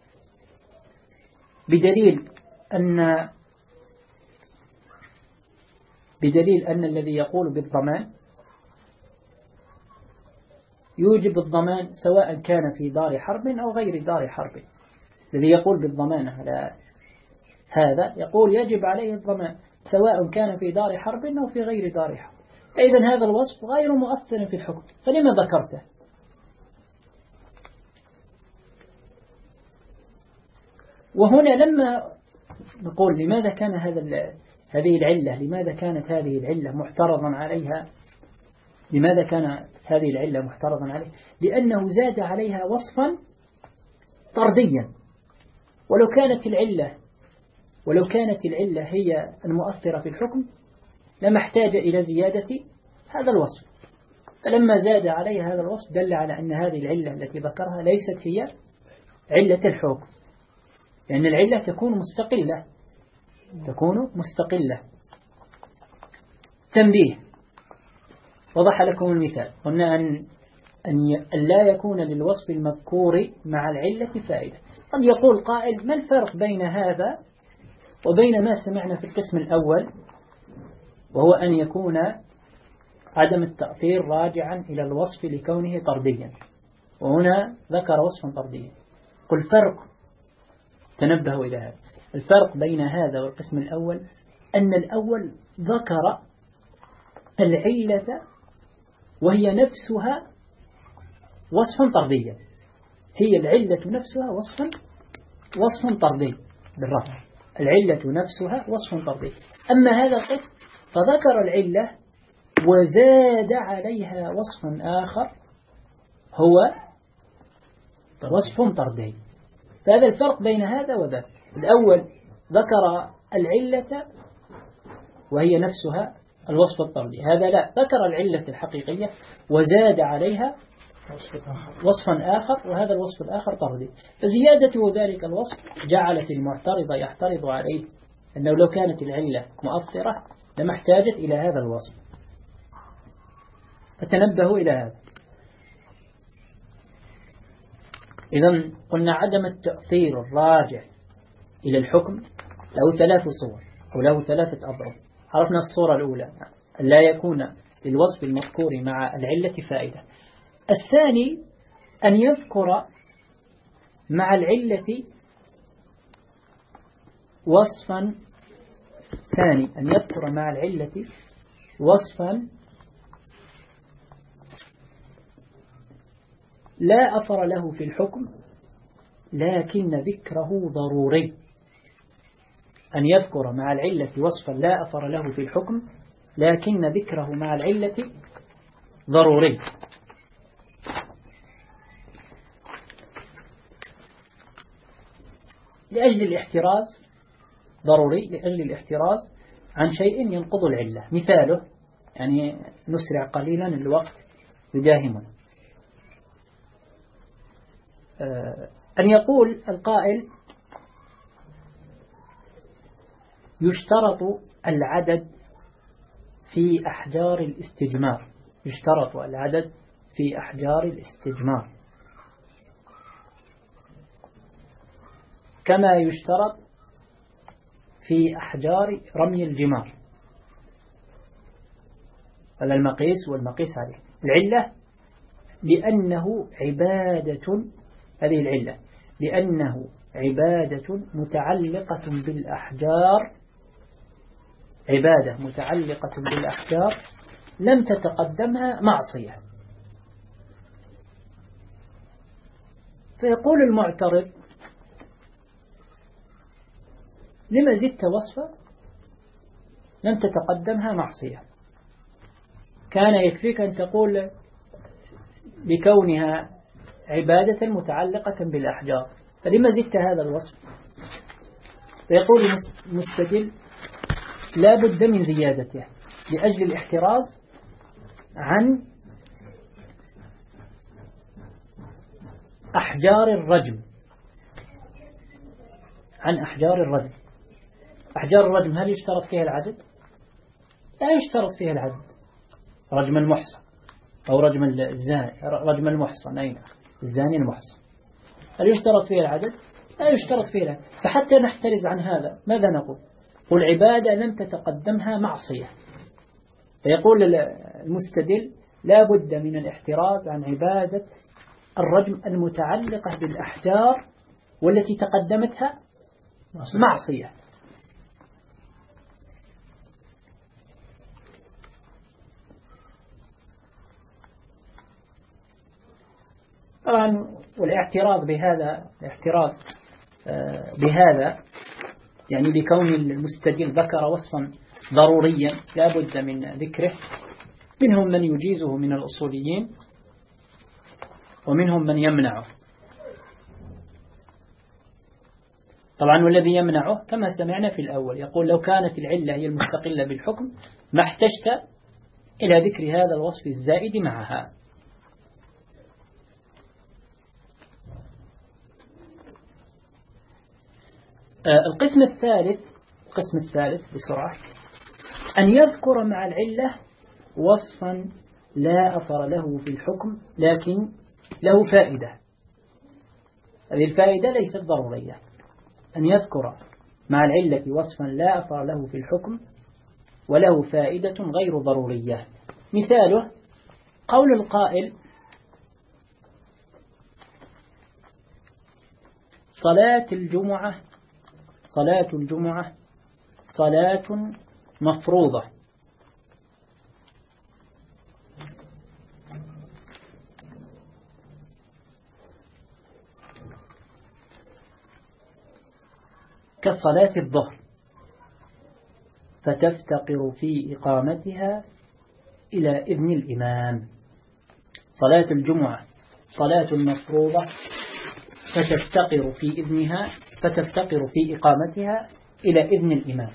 بدليل أن بدليل أن الذي يقول بالضمان يوجب الضمان سواء كان في دار حرب أو غير دار حرب. الذي يقول بالضمان على هذا يقول يجب عليه الضمان سواء كان في دار حرب أو في غير دار حرب. إذن هذا الوصف غير مؤثر في الحكم، فلما ذكرته؟ وهنا لما نقول لماذا كان هذا هذه العلة لماذا كانت هذه العلة محترضا عليها لماذا كانت هذه العلة محترضا عليه؟ لأنه زاد عليها وصفا طرديا. ولو كانت العلة ولو كانت العلة هي المؤثرة في الحكم لما احتاج إلى زيادة هذا الوصف، فلما زاد عليها هذا الوصف دل على أن هذه العلة التي ذكرها ليست هي علة الحكم، لأن العلة تكون مستقلة تكون مستقلة. تنبيه، وضح لكم المثال، قلنا أن أن لا يكون للوصف المذكور مع العلة فائدة. قد يقول قائل ما الفرق بين هذا وبين ما سمعنا في القسم الأول، وهو أن يكون عدم التأثير راجعا إلى الوصف لكونه طرديا، وهنا ذكر وصفا طرديا. قل فرق، تنبهوا إلى هذا الفرق بين هذا والقسم الأول، أن الأول ذكر العلة وهي نفسها وصف طرديا، هي العلة نفسها وصف وصف طردي بالرفع، العلة نفسها وصف طردي. أما هذا القسم فذكر العلة وزاد عليها وصف آخر هو وصف طردي. فهذا الفرق بين هذا وذاك. الأول ذكر العلة وهي نفسها الوصف الطردي، هذا لا، ذكر العلة الحقيقية وزاد عليها وصفا آخر، وهذا الوصف الآخر طردي. فزيادته ذلك الوصف جعلت المعترض يعترض عليه أنه لو كانت العلة مؤثرة لما احتاجت إلى هذا الوصف. فتنبهوا إلى هذا. إذن قلنا عدم التأثير الراجع إلى الحكم له ثلاث صور أو له ثلاثة أضرب. عرفنا الصورة الأولى أن لا يكون للوصف المذكور مع العلة فائدة. الثاني أن يذكر مع العلة وصفا ثاني أن يذكر مع العلة وصفا لا أثر له في الحكم لكن ذكره ضروري. أن يذكر مع العلة وصفا لا أثر له في الحكم لكن ذكره مع العلة ضروري. لأجل الاحتراز ضروري لأجل الاحتراز عن شيء ينقض العلة. مثاله، يعني نسرع قليلا الوقت يداهمنا، أن يقول القائل يشترط العدد في أحجار الاستجمار، يشترط العدد في أحجار الاستجمار كما يشترط في أحجار رمي الجمار. هذا المقيس والمقيس عليه. العلة لأنه عبادة، هذه العلة لأنه عبادة متعلقة بالأحجار، عبادة متعلقة بالأحجار لم تتقدمها معصية. فيقول المعترض لما زدت وصفة لم تتقدمها معصية؟ كان يكفيك أن تقول بكونها عبادة متعلقة بالأحجار، فلما زدت هذا الوصف؟ فيقول المستدل لا بد من زيادته لأجل الاحتراز عن أحجار الرجم، عن أحجار الرجم. أحجار الرجم هل يشترط فيها العدد؟ لا يشترط فيها العدد. رجم المحصن أو رجم الزاني، رجم المحصن أين الزاني المحصن، هل يشترط فيها العدد؟ لا يشترط فيها العدد. فحتى نحترز عن هذا ماذا نقول؟ قل عبادة لم تتقدمها معصية. فيقول المستدل لا بد من الاحتراز عن عبادة الرجم المتعلقة بالأحجار والتي تقدمتها معصية. طبعا والاعتراض بهذا، الاعتراض بهذا يعني بكون المستدل ذكر وصفا ضروريا لا بد من ذكره، منهم من يجيزه من الأصوليين ومنهم من يمنعه. طبعا والذي يمنعه كما سمعنا في الأول يقول لو كانت العلة هي المستقلة بالحكم ما احتجت إلى ذكر هذا الوصف الزائد معها. القسم الثالث، القسم الثالث بسرعة أن يذكر مع العلة وصفا لا أثر له في الحكم لكن له فائدة. هذه الفائدة ليست ضرورية. أن يذكر مع العلة وصفا لا أثر له في الحكم وله فائدة غير ضرورية. مثاله قول القائل صلاة الجمعة صلاة الجمعة صلاة مفروضة. كصلاة الظهر فتفتقر في إقامتها إلى إذن الإمام. صلاة الجمعة صلاة مفروضة فتفتقر في إذنها فتفتقر في إقامتها إلى إذن الإمام.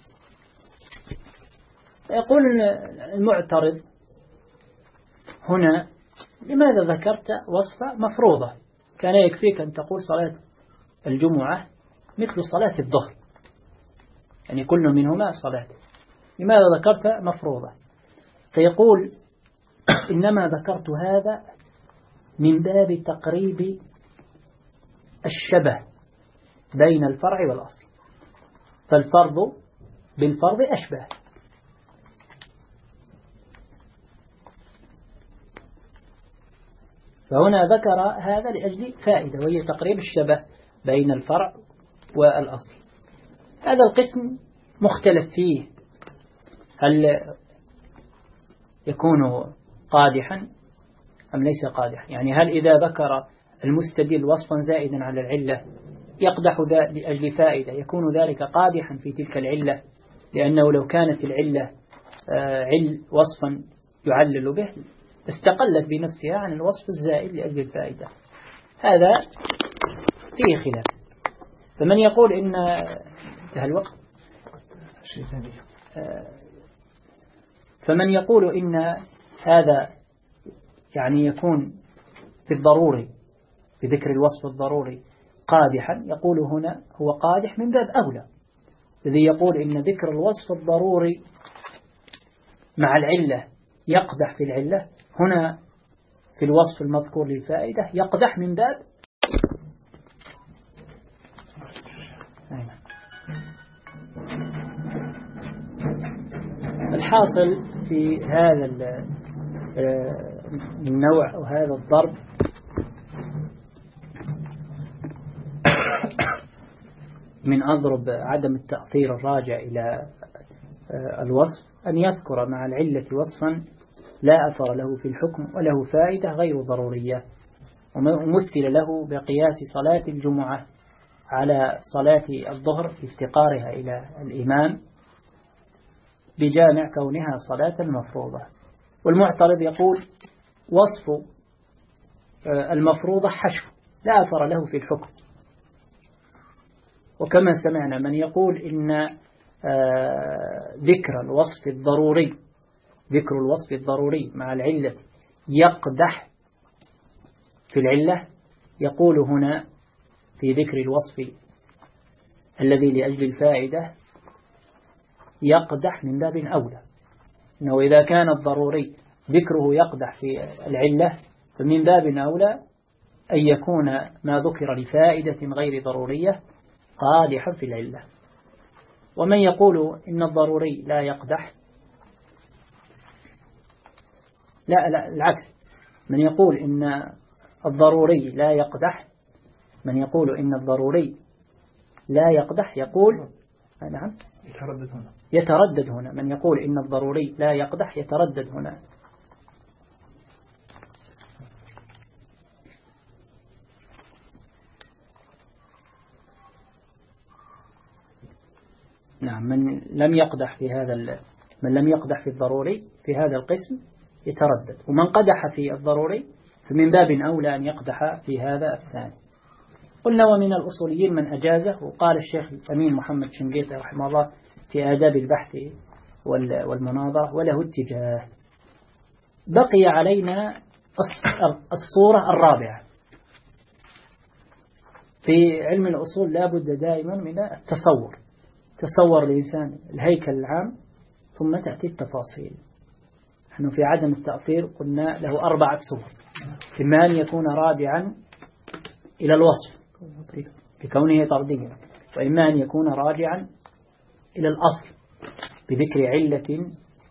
يقول المعترض هنا لماذا ذكرت وصفة مفروضة؟ كان يكفيك أن تقول صلاة الجمعة مثل صلاة الظهر، يعني كل منهما صلاة، لماذا ذكرت مفروضة؟ فيقول إنما ذكرت هذا من باب تقريب الشبه بين الفرع والأصل، فالفرض بالفرض أشبه. فهنا ذكر هذا لأجل فائدة وهي تقريب الشبه بين الفرع والأصل. هذا القسم مختلف فيه، هل يكون قادحا أم ليس قادح؟ يعني هل إذا ذكر المستدل وصفا زائدا على العلة يقدح لأجل فائدة يكون ذلك قادحا في تلك العلة، لأنه لو كانت العلة عل وصفا يعلل به استقلت بنفسها عن الوصف الزائد لأجل الفائدة. هذا فيه خلاف. فمن يقول إن انتهى الوقت فمن يقول إن هذا يعني يكون في الضروري بذكر الوصف الضروري قادحا، يقول هنا هو قادح من باب أولى، الذي يقول إن ذكر الوصف الضروري مع العلة يقدح في العلة، هنا في الوصف المذكور للفائدة يقدح من باب الحاصل في هذا النوع أو هذا الضرب من أضرب عدم التأثير الراجع إلى الوصف أن يذكر مع العلة وصفا لا أثر له في الحكم وله فائدة غير ضرورية، ومثل له بقياس صلاة الجمعة على صلاة الظهر في افتقارها إلى الإمام بجامع كونها صلاة مفروضة. والمعترض يقول وصف المفروضة حشو لا أثر له في الحكم. وكما سمعنا من يقول إن ذكر الوصف الضروري ذكر الوصف الضروري مع العلة يقدح في العلة، يقول هنا في ذكر الوصف الذي لأجل الفائدة يقدح من باب أولى، إنه إذا كان الضروري ذكره يقدح في العلة فمن باب أولى أن يكون ما ذكر لفائدة غير ضرورية قادحا في العلة. ومن يقول إن الضروري لا يقدح، لا لا العكس، من يقول إن الضروري لا يقدح من يقول إن الضروري لا يقدح يقول نعم
يتردد هنا
يتردد هنا من يقول إن الضروري لا يقدح يتردد هنا. نعم من لم يقدح في هذا من لم يقدح في الضروري في هذا القسم يتردد، ومن قدح في الضروري فمن باب أولى أن يقدح في هذا الثاني. قلنا ومن الأصوليين من أجازه، وقال الشيخ الأمين محمد شنقيطي رحمه الله في آداب البحث والمناظرة وله اتجاه. بقي علينا الصورة الرابعة. في علم الأصول لا بد دائما من التصور، تصور الإنسان الهيكل العام ثم تأتي التفاصيل. نحن في عدم التأثير قلنا له أربعة صور، إما أن يكون راجعا إلى الوصف بكونه طرديا، وإما أن يكون راجعا إلى الأصل بذكر علة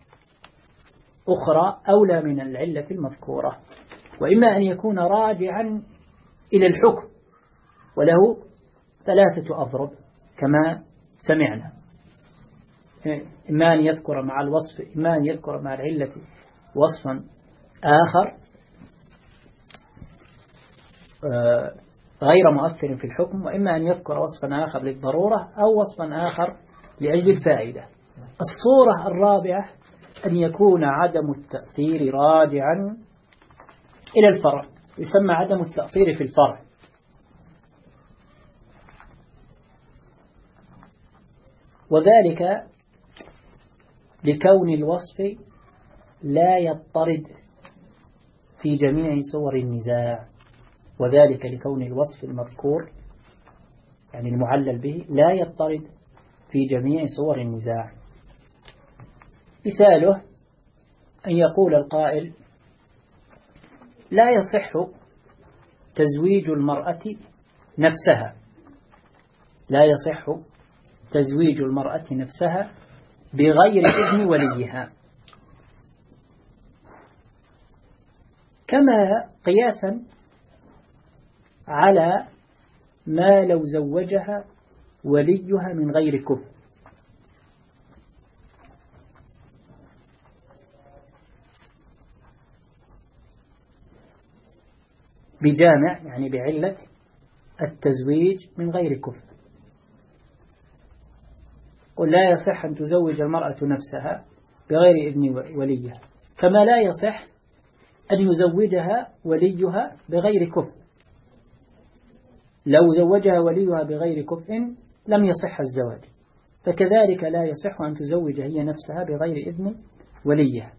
أخرى أولى من العلة المذكورة، وإما أن يكون راجعا إلى الحكم وله ثلاثة أضرب كما سمعنا، إما أن يذكر مع الوصف إما أن يذكر مع العلة وصفا آخر غير مؤثر في الحكم، وإما أن يذكر وصفا آخر للضرورة أو وصفا آخر لأجل الفائدة. الصورة الرابعة أن يكون عدم التأثير راجعا إلى الفرع، يسمى عدم التأثير في الفرع. وذلك لكون الوصف لا يضطرد في جميع صور النزاع، وذلك لكون الوصف المذكور يعني المعلل به لا يضطرد في جميع صور النزاع. مثاله أن يقول القائل لا يصح تزويج المرأة نفسها لا يصح تزويج المرأة نفسها بغير إذن وليها، كما قياسا على ما لو زوجها وليها من غير كفر. بجامع يعني بعلة التزويج من غير كفر. قل لا يصح أن تزوج المرأة نفسها بغير إذن وليها، كما لا يصح أن يزوجها وليها بغير كفر. لو زوجها وليها بغير كفء لم يصح الزواج، فكذلك لا يصح أن تزوج هي نفسها بغير إذن وليها.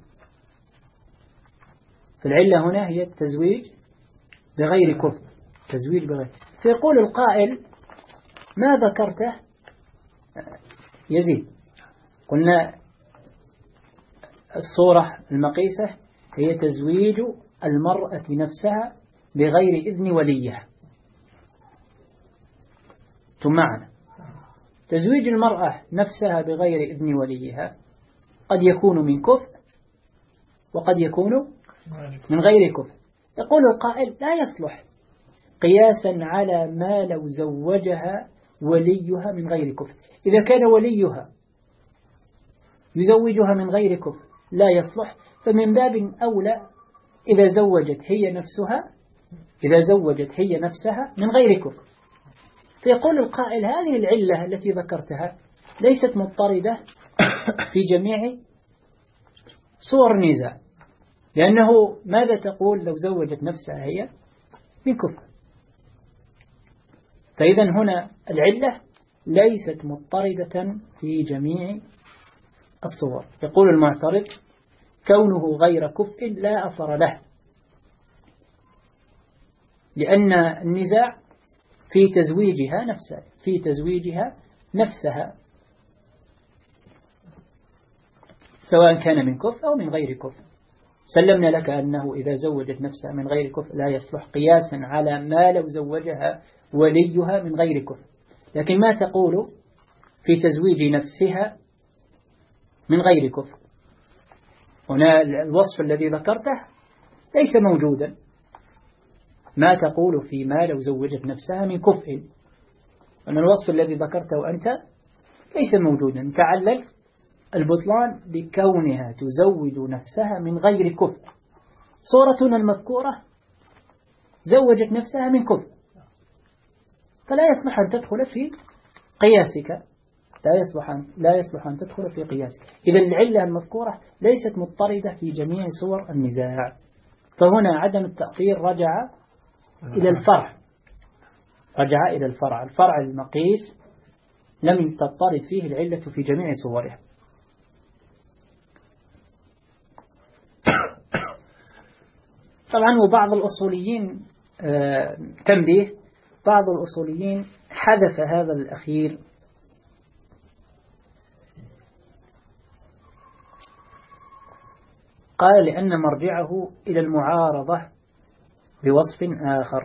فالعلة هنا هي التزويج بغير كفء، تزويج بغير. فيقول القائل ما ذكرته يزيد. قلنا الصورة المقيسة هي تزويج المرأة نفسها بغير إذن وليها. ثم معنا تزويج المرأة نفسها بغير إذن وليها قد يكون من كفء وقد يكون من غير كفء. يقول القائل لا يصلح قياسا على ما لو زوجها وليها من غير كفء. إذا كان وليها يزوجها من غير كفء لا يصلح، فمن باب أولى إذا زوجت هي نفسها إذا زوجت هي نفسها من غير كفء. فيقول القائل هذه العلة التي ذكرتها ليست مضطردة في جميع صور النزاع، لأنه ماذا تقول لو زوجت نفسها هي من كفء؟ فإذا هنا العلة ليست مضطردة في جميع الصور. يقول المعترض كونه غير كفء لا أثر له، لأن النزاع في تزويجها نفسها في تزويجها نفسها سواء كان من كفء أو من غير كفء. سلمنا لك أنه إذا زوجت نفسها من غير كفء لا يصلح قياسا على ما لو زوجها وليها من غير كفء. لكن ما تقول في تزويج نفسها من غير كفء؟ هنا الوصف الذي ذكرته ليس موجودا. ما تقول في ما لو زوجت نفسها من كفء؟ أن الوصف الذي ذكرته أنت ليس موجودا. تعلل البطلان بكونها تزوج نفسها من غير كفء. صورتنا المذكورة زوجت نفسها من كفء، فلا يصلح أن تدخل في قياسك لا يصلح أن, لا يصلح أن تدخل في قياسك. إذا العلة المذكورة ليست مضطردة في جميع صور النزاع. فهنا عدم التأثير رجع إلى الفرع رجع إلى الفرع الفرع المقيس لم تضطرد فيه العلة في جميع صورها. طبعا وبعض الأصوليين آه تنبيه بعض الأصوليين حذف هذا الأخير قال لأن مرجعه إلى المعارضة بوصف آخر،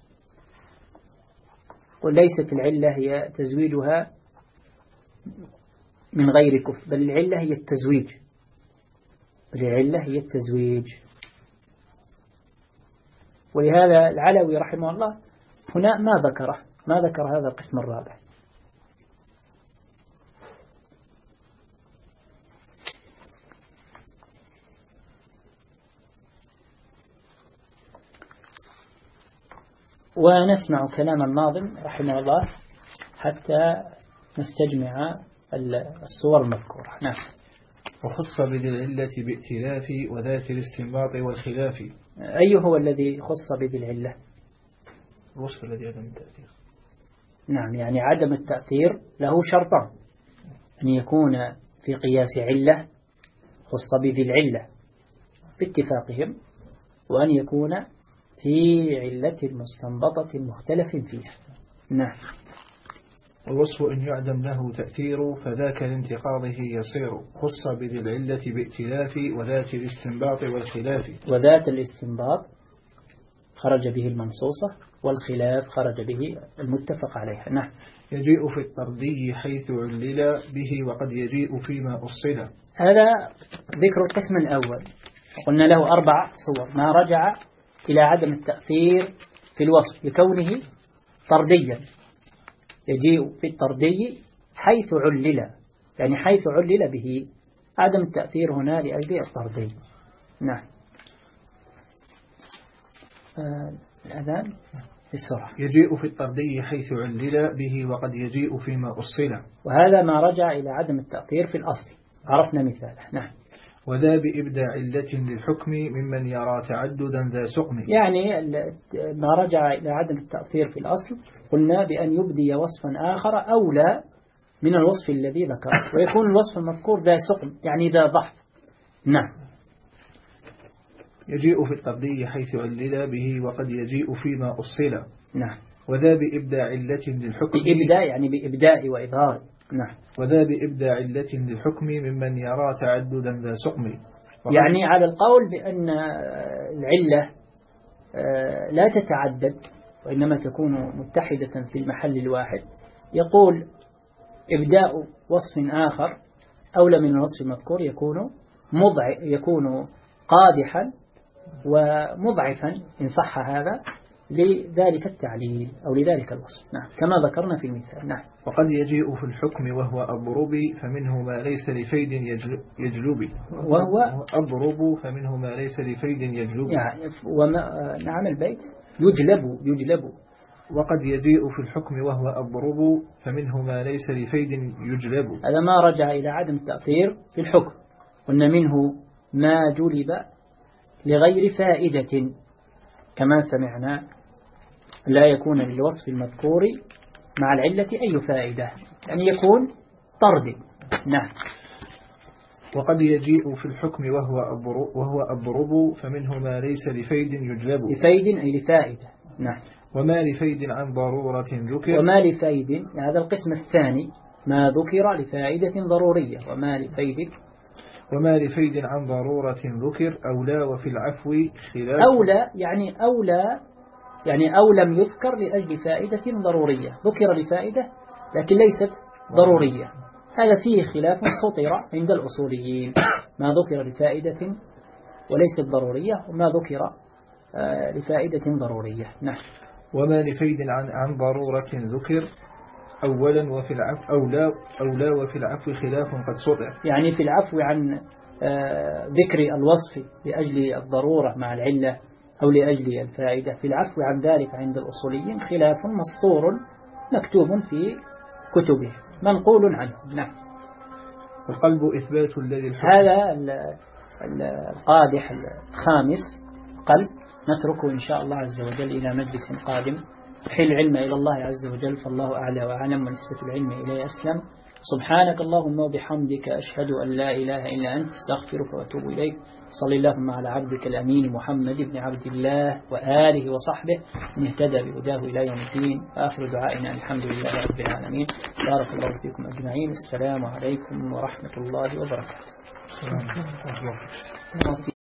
وليست العلة هي تزويجها من غير كفء، بل العلة هي التزويج بل العلة هي التزويج. ولهذا العلوي رحمه الله هنا ما ذكره ما ذكر هذا القسم الرابع. ونسمع كلام الناظم رحمه الله حتى نستجمع الصور المذكورة. نعم.
وخص بذي العلة بائتلاف وذات الاستنباط والخلاف.
أي هو الذي خص بذي العلة؟
الوصف الذي عدم التأثير.
نعم، يعني عدم التأثير له شرطان: أن يكون في قياس علة خص بذي العلة باتفاقهم، وأن يكون في علة مستنبطة مختلف فيها. نعم.
الوصف إن يعدم له تأثير فذاك لانتقاضه يصير، خص بذي العلة بائتلاف وذات الاستنباط والخلاف. وذات
الاستنباط خرج به المنصوصة، والخلاف خرج به المتفق عليها. نعم.
يجيء في الطردي حيث علل به وقد يجيء فيما أصل.
هذا ذكر القسم الأول، قلنا له أربع صور: ما رجع إلى عدم التأثير في الوصف بكونه طرديا، يجيء في الطردي حيث علل، يعني حيث علل به عدم التأثير هنا لأجل الطردي. نعم. آه الأذان بالسرعة.
يجيء في الطردي حيث علل به وقد يجيء فيما أصل.
وهذا ما رجع إلى عدم التأثير في الأصل، عرفنا مثاله. نعم.
وذا بإبداع علة للحكم ممن يرى تعددا ذا سقم.
يعني ما رجع إلى عدم التأثير في الأصل قلنا بأن يبدي وصفا آخر أولى من الوصف الذي ذكره، ويكون الوصف المذكور ذا سقم يعني ذا ضعف. نعم.
يجيء في الطردي حيث علل به وقد يجيء فيما أصل.
نعم.
وذا بإبداع علة للحكم.
بإبداع يعني بإبداء وإظهار نعم.
وذا بإبداع علة للحكم ممن يرى تعددا ذا سقم.
يعني على القول بأن العلة لا تتعدد وإنما تكون متحدة في المحل الواحد، يقول إبداء وصف آخر أولى من الوصف المذكور يكون مضع يكون قادحا ومضعفا إن صح هذا لذلك التعليل أو لذلك الوصف. نعم كما ذكرنا في المثال. نعم.
وقد يجيء في الحكم وهو أضرب فمنه ما ليس لفيد يجلب.
وهو
أضرب فمنه ما ليس لفيد يجلب.
يعني وما نعم البيت يجلب يجلب.
وقد يجيء في الحكم وهو أضرب فمنه ما ليس لفيد يجلب.
هذا ما رجع إلى عدم التأثير في الحكم، قلنا منه ما جلب لغير فائدة كما سمعنا، لا يكون للوصف المذكور مع العلة أي فائدة، يعني يكون طرد. نعم.
وقد يجيء في الحكم وهو أضرب, وهو أضرب فمنه ما ليس لفيد يجلب.
لفيد أي لفائدة. نعم.
وما لفيد عن ضرورة ذكر.
وما لفيد هذا القسم الثاني، ما ذكر لفائدة ضرورية. وما لفيد
وما لفيد عن ضرورة ذكر أولى وفي العفو خلاف.
أولى يعني أولى يعني أو لم يذكر لأجل فائدة ضرورية، ذكر لفائدة لكن ليست ضرورية، هذا فيه خلاف سطر عند الأصوليين، ما ذكر لفائدة وليست ضرورية وما ذكر لفائدة ضرورية. نعم.
وما لفيد عن عن ضرورة ذكر أولا وفي العفو أولى أولى وفي العفو خلاف قد سطر.
يعني في العفو عن ذكر الوصف لأجل الضرورة مع العلة أو لأجل الفائدة، في العفو عن ذلك عند الأصوليين خلاف مسطور مكتوب في كتبه منقول عنه. نعم.
القلب إثبات الذي الحكم.
هذا القادح الخامس قلب، نتركه إن شاء الله عز وجل إلى مجلس قادم. حل العلم إلى الله عز وجل، فالله أعلى وأعلم، ونسبة العلم إليه أسلم. سبحانك اللهم وبحمدك أشهد أن لا إله إلا أنت، استغفرك وأتوب إليك. صلى اللهم على عبدك الأمين محمد بن عبد الله وآله وصحبه من اهتدى بهداه إلى يوم الدين. آخر دعائنا الحمد لله رب العالمين. بارك الله فيكم أجمعين. السلام عليكم ورحمة الله وبركاته.